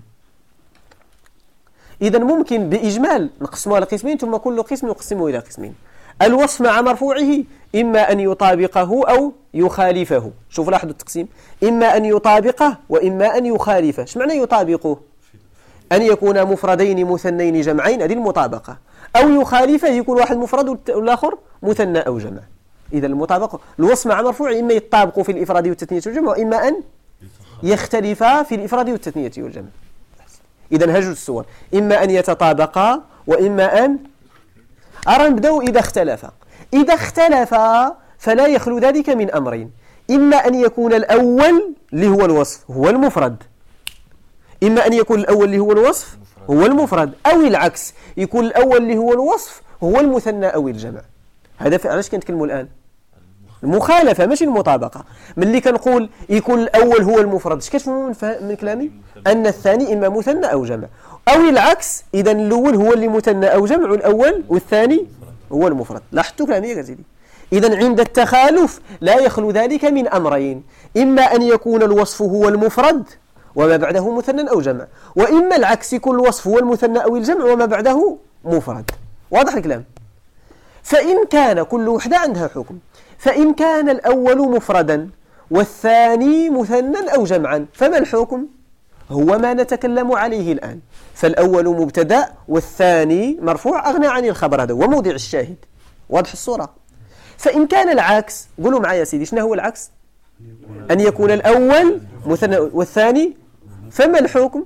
إذن ممكن بإجمال نقسمها إلى قسمين، ثم كل قسم نقسمه إلى قسمين. الوصف مع مرفوعه إما أن يطابقه أو يخالفه. شوفوا لاحظوا التقسيم، إما أن يطابقه وإما أن يخالفه. ايش معنى يطابقه؟ أن يكون مفردين مثنين جمعين، هذه المطابقة. أو يخالفه، يكون واحد مفرد والآخر مثنى أو جمع. إذا المطابقة، الوصف مع مرفوع إما يطابق في الإفراد والتثنية والجمع، وإما أن يختلفا في الإفراد والتثنية والجمع. إذا هجوا الصور، إما أن يتطابقا وإما أن نبدأ إذا اختلفا. إذا اختلفا فلا يخلو ذلك من أمرين، إما أن يكون الأول اللي هو الوصف هو المفرد، إما أن يكون الأول اللي هو الوصف هو المفرد، أو العكس، يكون الأول اللي هو الوصف هو المثنى أو الجمع. هذا علاش كنتكلموا الآن؟ المخالفة ماشي المطابقة. ملي كنقول يكون الأول هو المفرد، اش كتفهموا من كلامي؟ أن الثاني إما مثنى أو جمع، أو العكس، إذا الأول هو اللي مثنى أو جمع، الأول والثاني هو المفرد. لاحظتوا كلامي يا سيدي؟ إذا عند التخالف لا يخلو ذلك من أمرين، إما أن يكون الوصف هو المفرد وما بعده مثنى أو جمع، وإما العكس يكون الوصف هو المثنى أو الجمع وما بعده مفرد. واضح الكلام؟ فإن كان كل وحدة عندها حكم، فإن كان الأول مفردا والثاني مثنى أو جمعا فما الحكم؟ هو ما نتكلم عليه الآن. فالأول مبتدأ والثاني مرفوع أغنى عن الخبر، هذا هو موضع الشاهد. واضح الصورة؟ فإن كان العكس، قولوا معايا سيدي، شنو هو العكس؟ أن يكون الأول مثنى والثاني، فما الحكم؟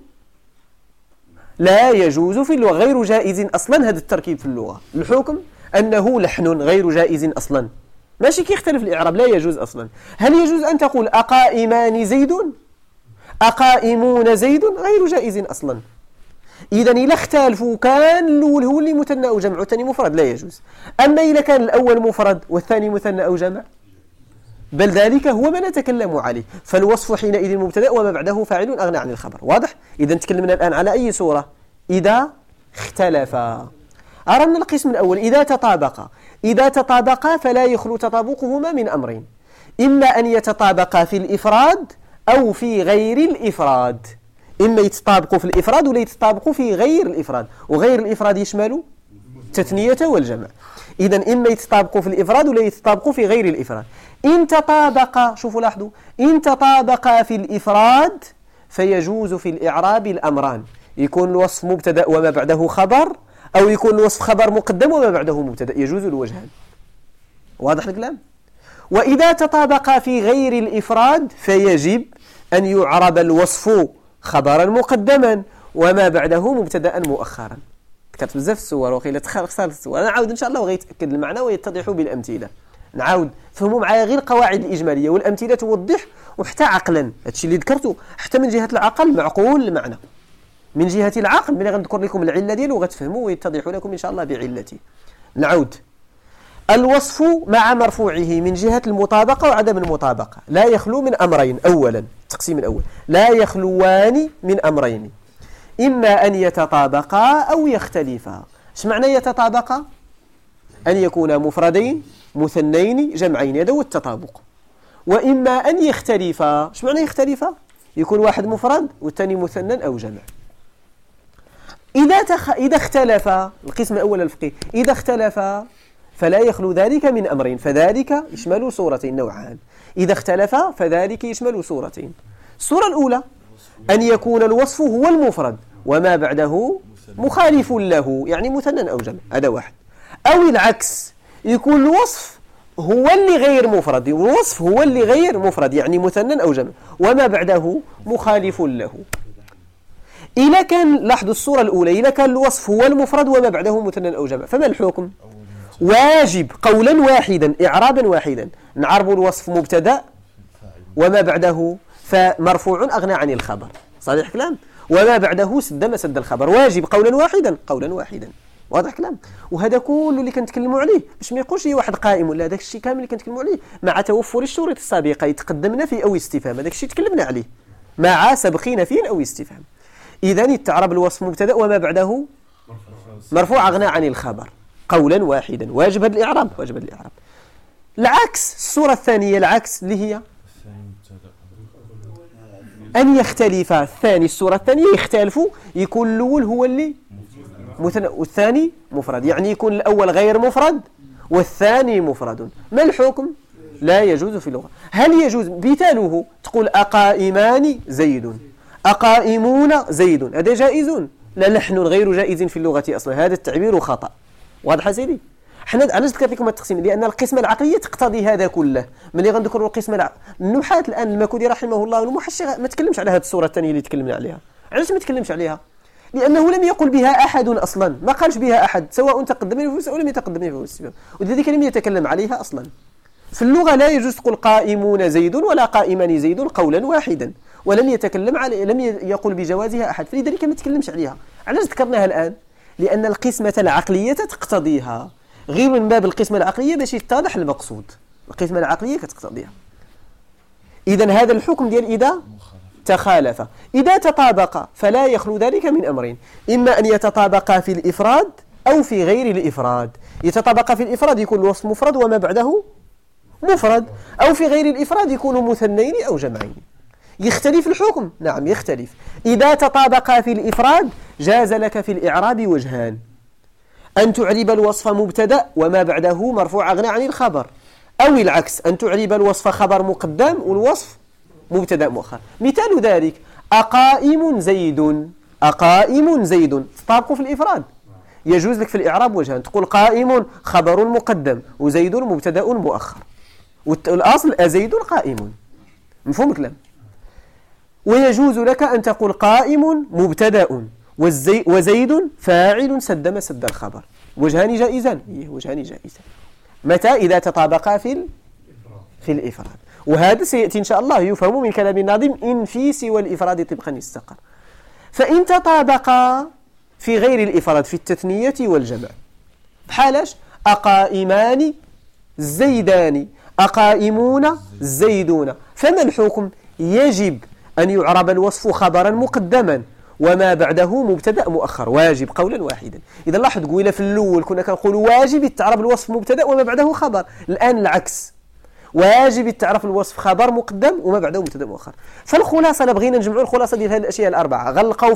لا يجوز في اللغة، غير جائز أصلا هذا التركيب في اللغة. الحكم أنه لحن غير جائز أصلا، ماشي كيختلف الإعراب، لا يجوز أصلا. هل يجوز أن تقول أقائمان زيد؟ أقائمون زيد؟ غير جائز أصلا. إذا إذا اختلفوا كان الأول هو اللي مثنى أو جمع والثاني مفرد لا يجوز. أما إذا كان الأول مفرد والثاني مثنى أو جمع بل ذلك هو ما نتكلم عليه، فالوصف حينئذ مبتدأ وما بعده فاعل أغنى عن الخبر. واضح؟ إذا تكلمنا الآن على أي صورة؟ إذا اختلفا. أردنا القسم الأول إذا تطابقا. إذا تطابقا فلا يخلو تطابقهما من أمرين، إما أن يتطابقا في الإفراد أو في غير الإفراد. إما يتطابقوا في الإفراد ولا يتطابقوا في غير الإفراد، وغير الإفراد يشمل التثنية والجمع. إذا إما يتطابقوا في الإفراد ولا يتطابقوا في غير الإفراد. إن تطابقا، شوفوا لاحظوا، إن تطابقا في الإفراد فيجوز في الإعراب الأمران، يكون الوصف مبتدأ وما بعده خبر، أو يكون الوصف خبر مقدم وما بعده مبتدأ، يجوز الوجهان. واضح الكلام؟ وإذا تطابقا في غير الإفراد فيجب أن يعرب الوصف خبرا مقدما وما بعده مبتدأ مؤخرا. كانت بزاف الصور وقيلة خسارة الصور، أنا عاود إن شاء الله وغيت أكد المعنى ويتضح بالأمثلة. نعاود فهموا معايا غير القواعد الإجمالية والأمثلة توضح، وحتى عقلا هادشي اللي ذكرته حتى من جهة العقل معقول المعنى، من جهة العقل ملي غنذكر لكم العلة ديالو غتفهموا ويتضح لكم إن شاء الله بعلته. نعود. الوصف مع مرفوعه من جهة المطابقة وعدم المطابقة لا يخلو من أمرين. أولا التقسيم الأول، لا يخلوان من أمرين، إما أن يتطابقا أو يختلفا. ايش معنى يتطابقا؟ أن يكونا مفردين مثنين جمعين، هذا هو التطابق. وإما أن يختلفا. ايش معنى يختلفا؟ يكون واحد مفرد والثاني مثنى أو جمع. إذا اختلفا، القسم الأول الفقهي، إذا اختلفا فلا يخلو ذلك من أمرين، فذلك يشمل صورتين نوعان. إذا اختلفا فذلك يشمل صورتين. الصورة الأولى أن يكون الوصف هو المفرد وما بعده مخالف له، يعني مثنى أو جمع، هذا واحد. أو العكس، يكون الوصف هو اللي غير مفرد، الوصف هو اللي غير مفرد يعني مثنى أو جمع وما بعده مخالف له. إذا كان، لاحظوا الصورة الأولى، إذا كان الوصف هو المفرد وما بعده مثنى أو جمع فما الحكم؟ واجب قولا واحدا إعرابا واحدا نعرب الوصف مبتدأ وما بعده فمرفوع أغنى عن الخبر. صحيح كلام؟ وما بعده سد ما سد الخبر، واجب قولا واحدا قولا واحدا. واضح كلام؟ وهذا كله اللي كنتكلموا عليه باش ما يقولش واحد قائم ولا هذاك الشيء كامل اللي كنتكلموا عليه مع توفر الشروط السابقة يتقدمنا في أو استفهام، هذاك الشيء تكلمنا عليه مع سبقين فيه أو استفهام. إذا يتعرب الوصف مبتدأ وما بعده مرفوع أغنى عن الخبر قولا واحدا، واجب هذا الإعراب، واجب هذا الإعراب. العكس، الصورة الثانية العكس اللي هي أن يختلف. الثاني، الصورة الثانية يختلفوا، يكون الأول هو اللي مثنى والثاني مفرد، يعني يكون الأول غير مفرد والثاني مفرد. ما الحكم؟ لا يجوز في اللغة. هل يجوز؟ مثاله تقول أقائمان زيد، أقائمون زيد، هذا جائز؟ لا، لحن غير جائز في اللغة أصلا، هذا التعبير خطأ. واضح سيدي؟ حنا علاش ذكرت لكم التقسيم؟ لأن القسمة العقلية تقتضي هذا كله. ملي غنذكروا القسمة النحاة الآن الماكودي رحمه الله والمحشي ما تكلمش على هذه الصورة الثانية اللي تكلمنا عليها. علاش ما تكلمش عليها؟ لأنه لم يقل بها أحد أصلا، ما قالش بها أحد، سواء تقدمني في أو لم يتقدمني في الاستفهام، ولذلك لم يتكلم عليها أصلا. في اللغة لا يجوز تقول قائمون زيد ولا قائمان زيد قولا واحدا، ولم يتكلم عليه، لم يقل بجوازها أحد، فلذلك ما تكلمش عليها. علاش ذكرناها الآن؟ لأن القسمة العقلية تقتضيها، غير من باب القسمة العقلية باش يتضح المقصود. القسمة العقلية كتقتضيها. إذن هذا الحكم ديال إذا تخالف. إذا تطابق فلا يخلو ذلك من أمرين، إما أن يتطابقا في الإفراد أو في غير الإفراد. يتطابق في الإفراد يكون الوصف مفرد وما بعده مفرد، أو في غير الإفراد يكون مثنين أو جمعين. يختلف الحكم؟ نعم يختلف. إذا تطابقا في الإفراد جاز لك في الإعراب وجهان: أن تعرب الوصف مبتدأ وما بعده مرفوع أغنى عن الخبر، أو العكس أن تعرب الوصف خبر مقدم والوصف مبتدأ مؤخر. مثال ذلك: أقائم زيد. أقائم زيد تطابق في الإفراد، يجوز لك في الإعراب وجهان، تقول قائم خبر مقدم وزيد مبتدأ مؤخر، والأصل أزيد قائم. مفهوم الكلام؟ ويجوز لك أن تقول قائم مبتدأ وزيد فاعل سد مسد الخبر. وجهان جائزان. وجهان جائزان متى؟ إذا تطابقا في الإفراد. وهذا سيأتي إن شاء الله يفهم من كلام الناظم: إن في سوى الإفراد طبقا استقر. فإن تطابقا في غير الإفراد في التثنية والجمع، بحالاش؟ أقائمان زيدان، أقائمون زيدون. فما الحكم؟ يجب أن يعرب الوصف خبرا مقدما وما بعده مبتدأ مؤخر، واجب قولا واحدا. إذا لاحظ قويلة في الأول كنا كنقول واجب تعرب الوصف مبتدأ وما بعده خبر، الآن العكس، واجب تعرف الوصف خبر مقدم وما بعده مبتدأ مؤخر. فالخلاصة بغينا نجمعوا الخلاصة ديال هذه الأشياء الأربعة. غنلقاو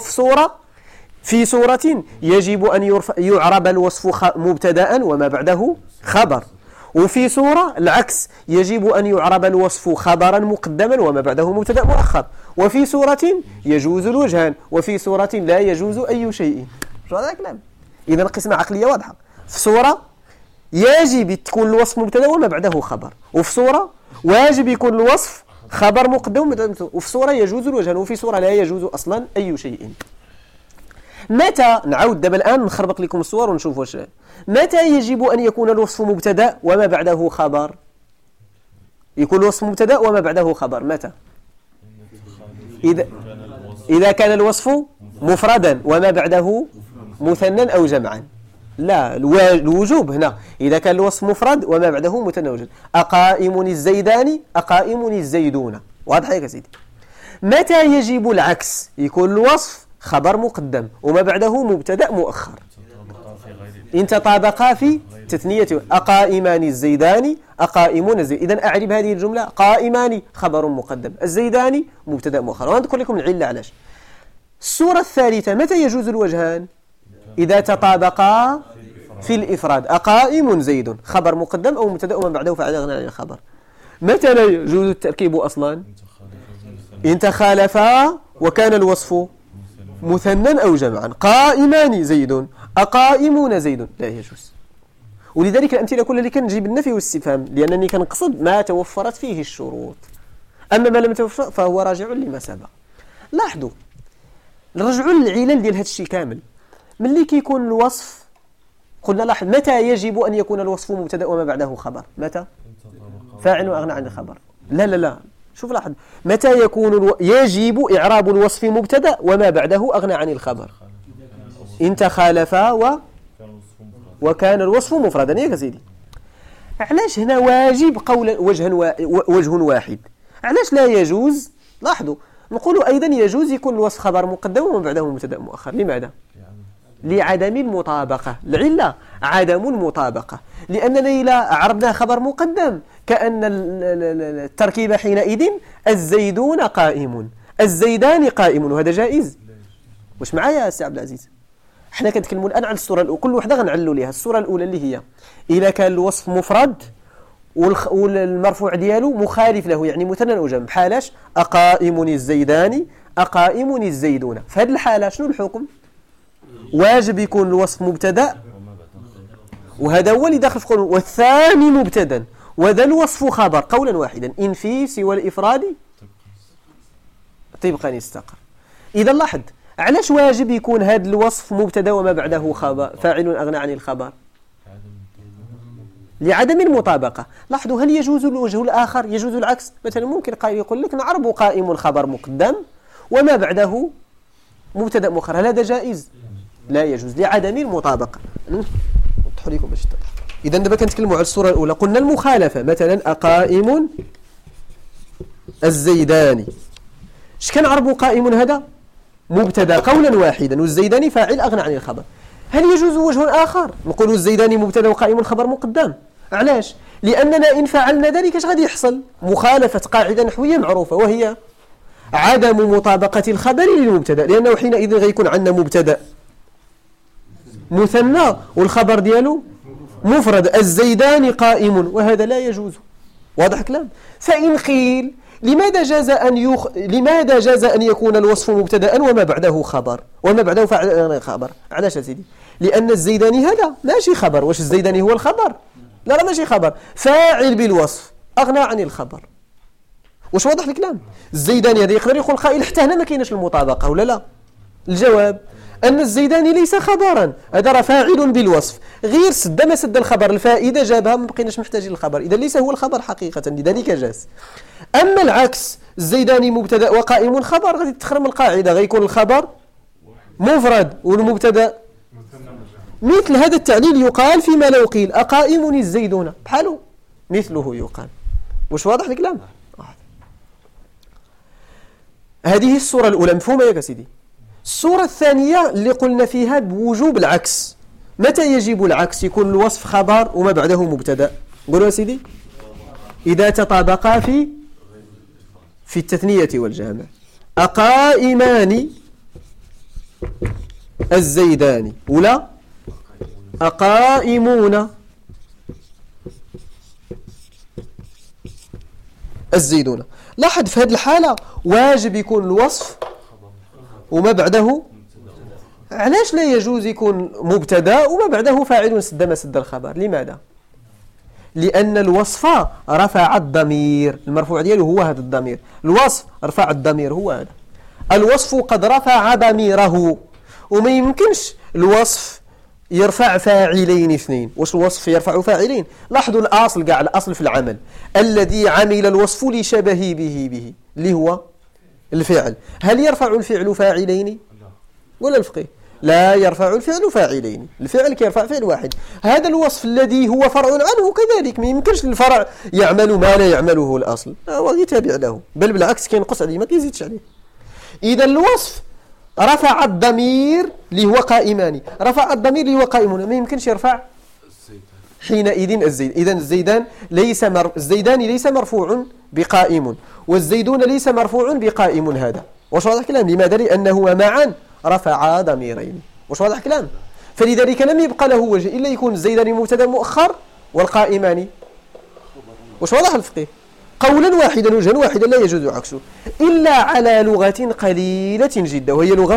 في سورة يجب أن يعرب الوصف مبتدأ وما بعده خبر، وفي سورة العكس يجب أن يعرب الوصف خبرا مقدما وما بعده مبتدأ مؤخر، وفي سورة يجوز الوجهان، وفي سورة لا يجوز أي شيء. شو هذا الكلام؟ إذا القسمة عقلية واضحة. في سورة يجب تكون الوصف مبتدأ وما بعده خبر، وفي سورة واجب يكون الوصف خبر مقدم، وفي سورة يجوز الوجهان، وفي سورة لا يجوز أصلا أي شيء. متى نعود دابا الآن نخربق لكم الصور ونشوف واش متى يجب أن يكون الوصف مبتدأ وما بعده خبر؟ يكون الوصف مبتدأ وما بعده خبر متى؟ إذا كان الوصف مفردا وما بعده مثنى أو جمعا. لا، الوجوب هنا إذا كان الوصف مفرد وما بعده مثنى أو جمع. أقائم الزيدان، أقائم الزيدون. واضح يا سيدي؟ متى يجب العكس؟ يكون الوصف خبر مقدم وما بعده مبتدأ مؤخر. إن تطابقا في تثنية: أقائمان الزيدان، أقائمون الزيدان. إذن أعرب هذه الجملة: قائمان خبر مقدم، الزيدان مبتدأ مؤخر. وأنا أذكر لكم العلة علاش. السورة الثالثة متى يجوز الوجهان؟ إذا تطابقا في الإفراد: أقائم زيد خبر مقدم أو مبتدأ وما بعده فعل غنى عن الخبر. متى لا يجوز التركيب أصلا؟ إن تخالفا وكان الوصف مثنى أو جمعا: قائمان زيد، أقائمون زيد. لا يجوز. ولذلك الأمثلة كلها اللي كنجيب النفي والاستفهام، لأنني كنقصد ما توفرت فيه الشروط. أما ما لم توفر فهو راجع لما سبق. لاحظوا، نرجعوا للعلل ديال هذا الشيء كامل. ملي كيكون الوصف قلنا لاحظ متى يجب أن يكون الوصف مبتدأ وما بعده خبر؟ متى؟ فاعل أغنى عن الخبر. لا شوف لاحظ، متى يكون يجب إعراب الوصف مبتدأ وما بعده أغنى عن الخبر؟ إن تخالفا وكان الوصف مفردا. يا سيدي علاش هنا واجب قولا وجه واحد؟ علاش لا يجوز؟ لاحظوا، نقولوا أيضا يجوز يكون الوصف خبر مقدم وما بعده مبتدأ مؤخر. لماذا؟ لعدم المطابقة. العلة عدم المطابقة، لأننا إذا عربنا خبر مقدم كأن التركيب حينئذ الزيدون قائمون، الزيدان قائمون، وهذا جائز. واش معايا يا سي عبد العزيز؟ احنا كنتكلموا الآن على الصورة الأولى، كل وحدة غنعلوا ليها. الصورة الأولى اللي هي إذا كان الوصف مفرد والمرفوع ديالو مخالف له، يعني مثنى أو جمع. بحالاش؟ أقائم الزيدان، أقائم الزيدون. في هذه الحالة شنو الحكم؟ واجب يكون الوصف مبتدأ، وهذا هو اللي داخل في قول والثاني مبتدا وذا الوصف خبر قولا واحدا إن في سوى الإفراد طبقا استقر. إذا لاحظ علاش واجب يكون هذا الوصف مبتدا وما بعده خبر فاعل أغنى عن الخبر؟ لعدم المطابقة. لاحظوا، هل يجوز الوجه الآخر؟ يجوز العكس. مثلا ممكن قائل يقول لك نعرب قائم خبر مقدم وما بعده مبتدا مؤخر، هل هذا جائز؟ لا يجوز لعدم المطابقة. نوضح لكم باش تتضح. إذا دابا كنتكلموا على الصورة الأولى. قلنا المخالفة مثلا أقائم الزيداني. اش كنعربوا قائم هذا مبتدا قولا واحدا والزيداني فاعل أغنى عن الخبر. هل يجوز وجه آخر نقولوا الزيداني مبتدا وقائم خبر مقدم؟ علاش؟ لأننا إن فعلنا ذلك اش غادي يحصل؟ مخالفة قاعدة نحوية معروفة وهي عدم مطابقة الخبر للمبتدا، لأنه حينئذ غيكون عندنا مبتدا مثنى والخبر ديالو مفرد، الزيداني قائم، وهذا لا يجوز. واضح كلام؟ فإن قيل لماذا جاز أن يكون الوصف مبتدا وما بعده خبر وما بعده فاعل خبر؟ علاش سيدي؟ لأن الزيداني هذا ماشي خبر. واش الزيداني هو الخبر؟ لا ماشي خبر، فاعل بالوصف أغنى عن الخبر. واش واضح الكلام؟ الزيداني هذا يقدر يقول قائل حتى هنا ما كاينش المطابقة ولا لا؟ الجواب أن الزيداني ليس خبرا، هذا راه فاعل بالوصف، غير سد ما سد الخبر، الفائدة جابها ما بقيناش محتاجين الخبر، إذا ليس هو الخبر حقيقة، لذلك جاز. أما العكس الزيداني مبتدا وقائم خبر غادي تخرم القاعدة، غيكون الخبر مفرد والمبتدا مثل هذا التعليل يقال فيما لو قيل أقائم الزيدون بحاله مثله يقال. واش واضح الكلام؟ هذه الصورة الأولى مفهومة يا سيدي. الصورة الثانية اللي قلنا فيها بوجوب العكس. متى يجب العكس؟ يكون الوصف خبر وما بعده مبتدا. قولوا يا سيدي إذا تطابقا في التثنية والجمع. أقائمان الزيداني ولا أقائمون الزيدون. لاحظ في هذه الحالة واجب يكون الوصف وما بعده. علاش لا يجوز يكون مبتدا وما بعده فاعل سد ما سد الخبر؟ لماذا؟ لأن الوصف رفع الضمير، المرفوع دياله هو هذا الضمير، الوصف رفع الضمير هو هذا. الوصف قد رفع ضميره، وما يمكنش الوصف يرفع فاعلين اثنين. واش الوصف يرفع فاعلين؟ لاحظوا الأصل كاع، الأصل في العمل الذي عمل الوصف لشبه به اللي هو الفعل. هل يرفع الفعل فاعلين ولا الفقيه؟ لا يرفع الفعل فاعلين، الفعل كيرفع فعل واحد. هذا الوصف الذي هو فرع عنه كذلك، ما يمكنش الفرع يعمل ما لا يعمله الأصل، هو يتابع له، بل بالعكس كينقص عليه ما كيزيدش عليه. إذا الوصف رفع الضمير اللي هو قائمان، رفع الضمير اللي هو قائمون، ما يمكنش يرفع حينئذ الزيد. إذا الزيداني ليس مرفوع بقائم، والزيدون ليس مرفوع بقائم. هذا واش واضح كلام؟ لماذا؟ لأنه معا رفع ضميرين. واش واضح كلام؟ فلذلك لم يبقى له وجه إلا يكون الزيداني مبتدا مؤخر والقائمان. واش واضح الفقيه؟ قولا واحدا وجها واحدا لا يجوز عكسه إلا على لغة قليلة جدا، وهي لغة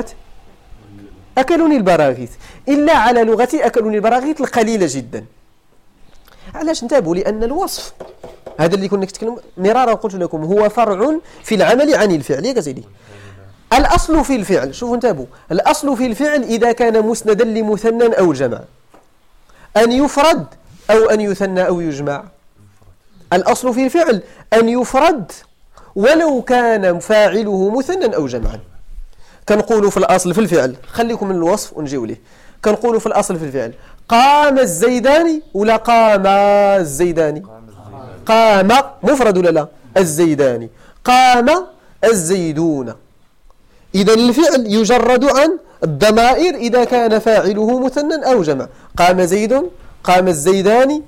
أكلوني البراغيث. إلا على لغة أكلوني البراغيث القليلة جدا. علاش؟ انتبهوا، لأن الوصف هذا اللي كنا نتكلم مرارا قلت لكم هو فرع في العمل عن الفعل يا سيدي. الأصل في الفعل، شوفوا انتبهوا، الأصل في الفعل إذا كان مسندا لمثنى أو جمع أن يفرد أو أن يثنى أو يجمع. الأصل في الفعل أن يفرد ولو كان فاعله مثنى أو جمعا. كنقولوا في الأصل في الفعل، خليكم من الوصف ونجيو ليه. كنقولوا في الأصل في الفعل قام الزيداني ولا قام الزيداني؟ قام مفرد ولا لا؟ الزيداني. قام الزيدون. إذا الفعل يجرد عن الضمائر إذا كان فاعله مثنى أو جمع. قام زيد، قام الزيداني،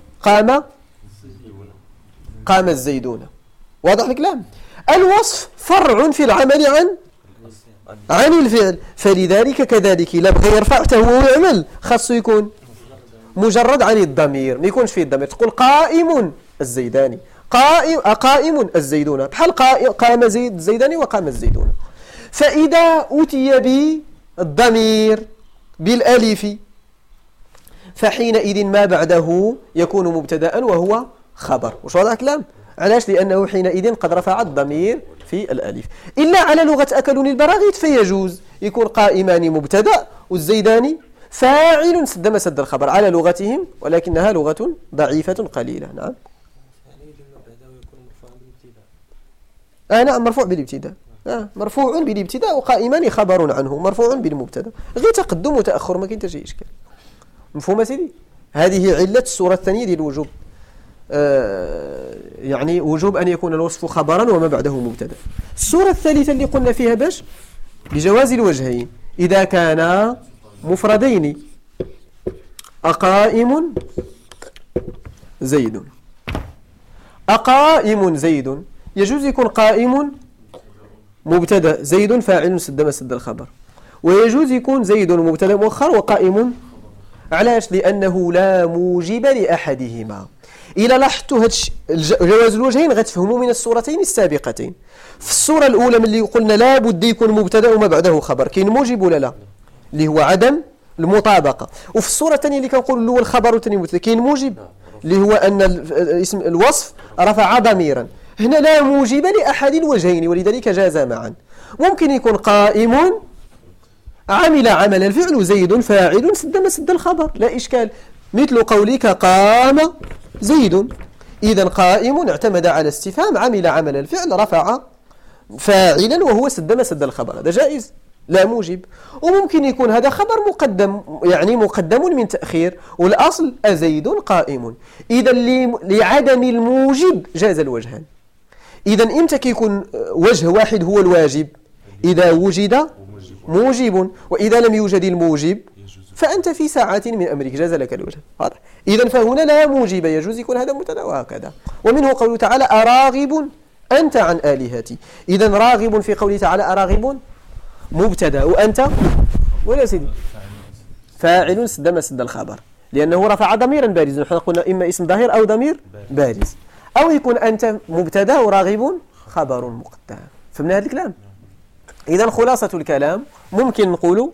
قام الزيدون. واضح الكلام؟ الوصف فرع في العمل عن الفعل، فلذلك كذلك لا بغى يرفعته وهو يعمل خاصه يكون مجرد عن الضمير، ما يكونش فيه الضمير. تقول قائم الزيداني، قائم الزيدون، بحال قام زيد الزيداني وقام الزيدون. فإذا أتي بالضمير بالألف فحينئذ ما بعده يكون مبتدأ وهو خبر. وش واضح الكلام؟ علاش؟ لأنه حينئذ قد رفع الضمير في الألف. إلا على لغة أكلوني البراغيث فيجوز يكون قائمان مبتدأ والزيداني فاعل سد ما سد الخبر على لغتهم، ولكنها لغة ضعيفة قليلة. نعم. نعم مرفوع بالابتداء. مرفوع بالابتداء وقائمان خبر عنه مرفوع بالمبتدا، غير تقدم وتأخر ما كاين حتى شي إشكال. مفهوم سيدي؟ هذه علة الصورة الثانية ديال الوجوب، يعني وجوب أن يكون الوصف خبرا وما بعده مبتدا. الصورة الثالثة اللي قلنا فيها باش بجواز الوجهين إذا كان مفردين، أقائم زيد. أقائم زيد يجوز يكون قائم مبتدا زيد فاعل سد ما سد الخبر، ويجوز يكون زيد مبتدا مؤخر وقائم. علاش؟ لأنه لا موجب لأحدهما. إذا لاحظتوا هذا جواز الوجهين غتفهموا من الصورتين السابقتين. في الصورة الأولى من اللي قلنا لا بد يكون مبتدا وما بعده خبر، كاين موجب ولا لا؟ اللي هو عدم المطابقة. وفي الصورة الثانية اللي كنقولوا الأول خبر والثاني مبتدا، كاين موجب اللي هو أن الاسم الوصف رفع ضميرا. هنا لا موجب لأحد الوجهين ولذلك جاز معا. ممكن يكون قائم عمل عمل الفعل زيد فاعل سد ما سد الخبر، لا إشكال، مثل قولك قام زيد. إذا قائم اعتمد على استفهام، عمل عمل الفعل، رفع فاعلا وهو سد ما سد الخبر، هذا جائز لا موجب. وممكن يكون هذا خبر مقدم، يعني مقدم من تأخير، والأصل أزيد قائم. إذا لعدم الموجب جاز الوجهان. إذا إمتى كيكون وجه واحد هو الواجب؟ إذا وجد موجب، وإذا لم يوجد الموجب فأنت في ساعة من أمرك جاز لك الوجه. واضح؟ إذا فهنا لا موجب، يجوز يكون هذا مبتدا وهكذا. ومنه قوله تعالى أراغب أنت عن آلهتي. إذا راغب في قوله تعالى أراغب مبتدا، وأنت ولا سيدي فاعل سد ما سد الخبر، لأنه رفع ضميرا بارزا. نحن قلنا إما اسم ظاهر أو ضمير بارز، أو يكون أنت مبتدا وراغب خبر مقدم. فهمنا هذا الكلام؟ إذا خلاصة الكلام ممكن نقول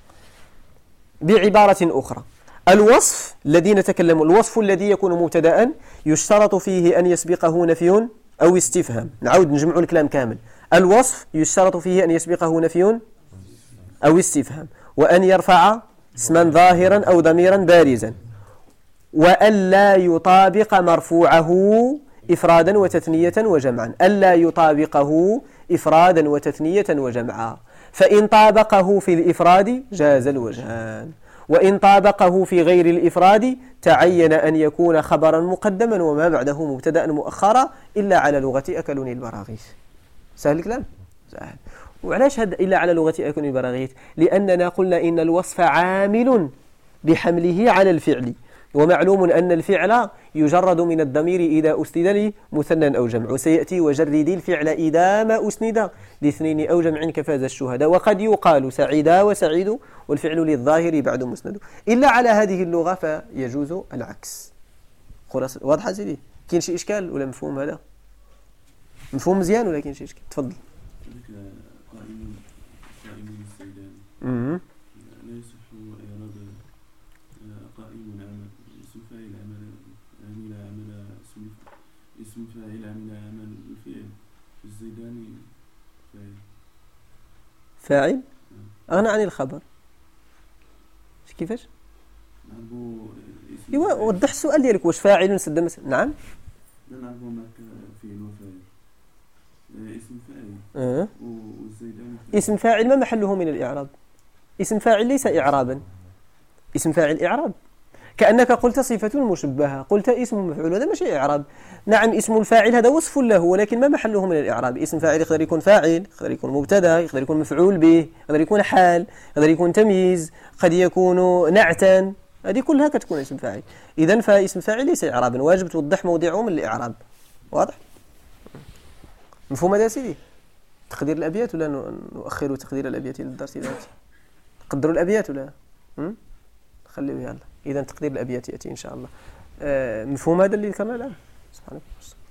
بعبارة أخرى: الوصف الذي نتكلم، الوصف الذي يكون مبتدأ يشترط فيه أن يسبقه نفي أو استفهام. نعود نجمع الكلام كامل. الوصف يشترط فيه أن يسبقه نفي أو استفهام، وأن يرفع اسما ظاهرا أو ضميرا بارزا، وأن لا يطابق مرفوعه إفرادا وتثنية وجمعا. ألا يطابقه إفرادا وتثنية وجمعا. فإن طابقه في الإفراد جاز الوجهان، وإن طابقه في غير الإفراد تعين أن يكون خبرا مقدما وما بعده مبتدأ مؤخرا، إلا على لغة أكلني البراغيث. سهل الكلام؟ سهل. وعلاش هذا إلا على لغة أكلني البراغيث؟ لأننا قلنا إن الوصف عامل بحمله على الفعل، ومعلوم أن الفعل يجرد من الضمير إذا أسند لمثنى أو جمع، وسيأتي وجرد الفعل إذا ما أسند لاثنين أو جمع كفاز الشهداء. وقد يقال سعيدا وسعيد والفعل للظاهر بعد مسند. إلا على هذه اللغة فيجوز العكس. خلاص واضحة سيدي؟ كاين شي إشكال ولا مفهوم هذا؟ مفهوم مزيان ولا كاين شي إشكال؟ تفضل. اسم فاعل عمل عمل الفعل الزيداني فاعل أغنى عن الخبر. كيفاش؟ ايوا وضح السؤال ديالك. واش فاعل سد مثلا؟ نعم نعرفوا معك فعل وفاعل. اسم فاعل والزيداني اسم فاعل ما محله من الإعراب. اسم فاعل ليس إعرابا. اسم فاعل إعراب، كأنك قلت صفة مشبهة، قلت اسم مفعول، هذا ماشي إعراب. نعم اسم الفاعل هذا وصف له، ولكن ما محله من الإعراب. اسم فاعل يقدر يكون فاعل، يقدر يكون مبتدا، يقدر يكون مفعول به، يقدر يكون حال، يقدر يكون تمييز، قد يكون نعتا، هذه كلها كتكون اسم فاعل. إذن فاسم فاعل ليس إعرابا، واجب توضح موضعه من الإعراب. واضح؟ مفهوم هذا سيدي؟ تقدير الأبيات ولا نؤخر تقدير الأبيات للدرس ذاته؟ قدروا الأبيات ولا خليه يلا. إذا تقدير الأبيات يأتي إن شاء الله. مفهوم هذا اللي ذكرنا الآن؟ سبحان الله.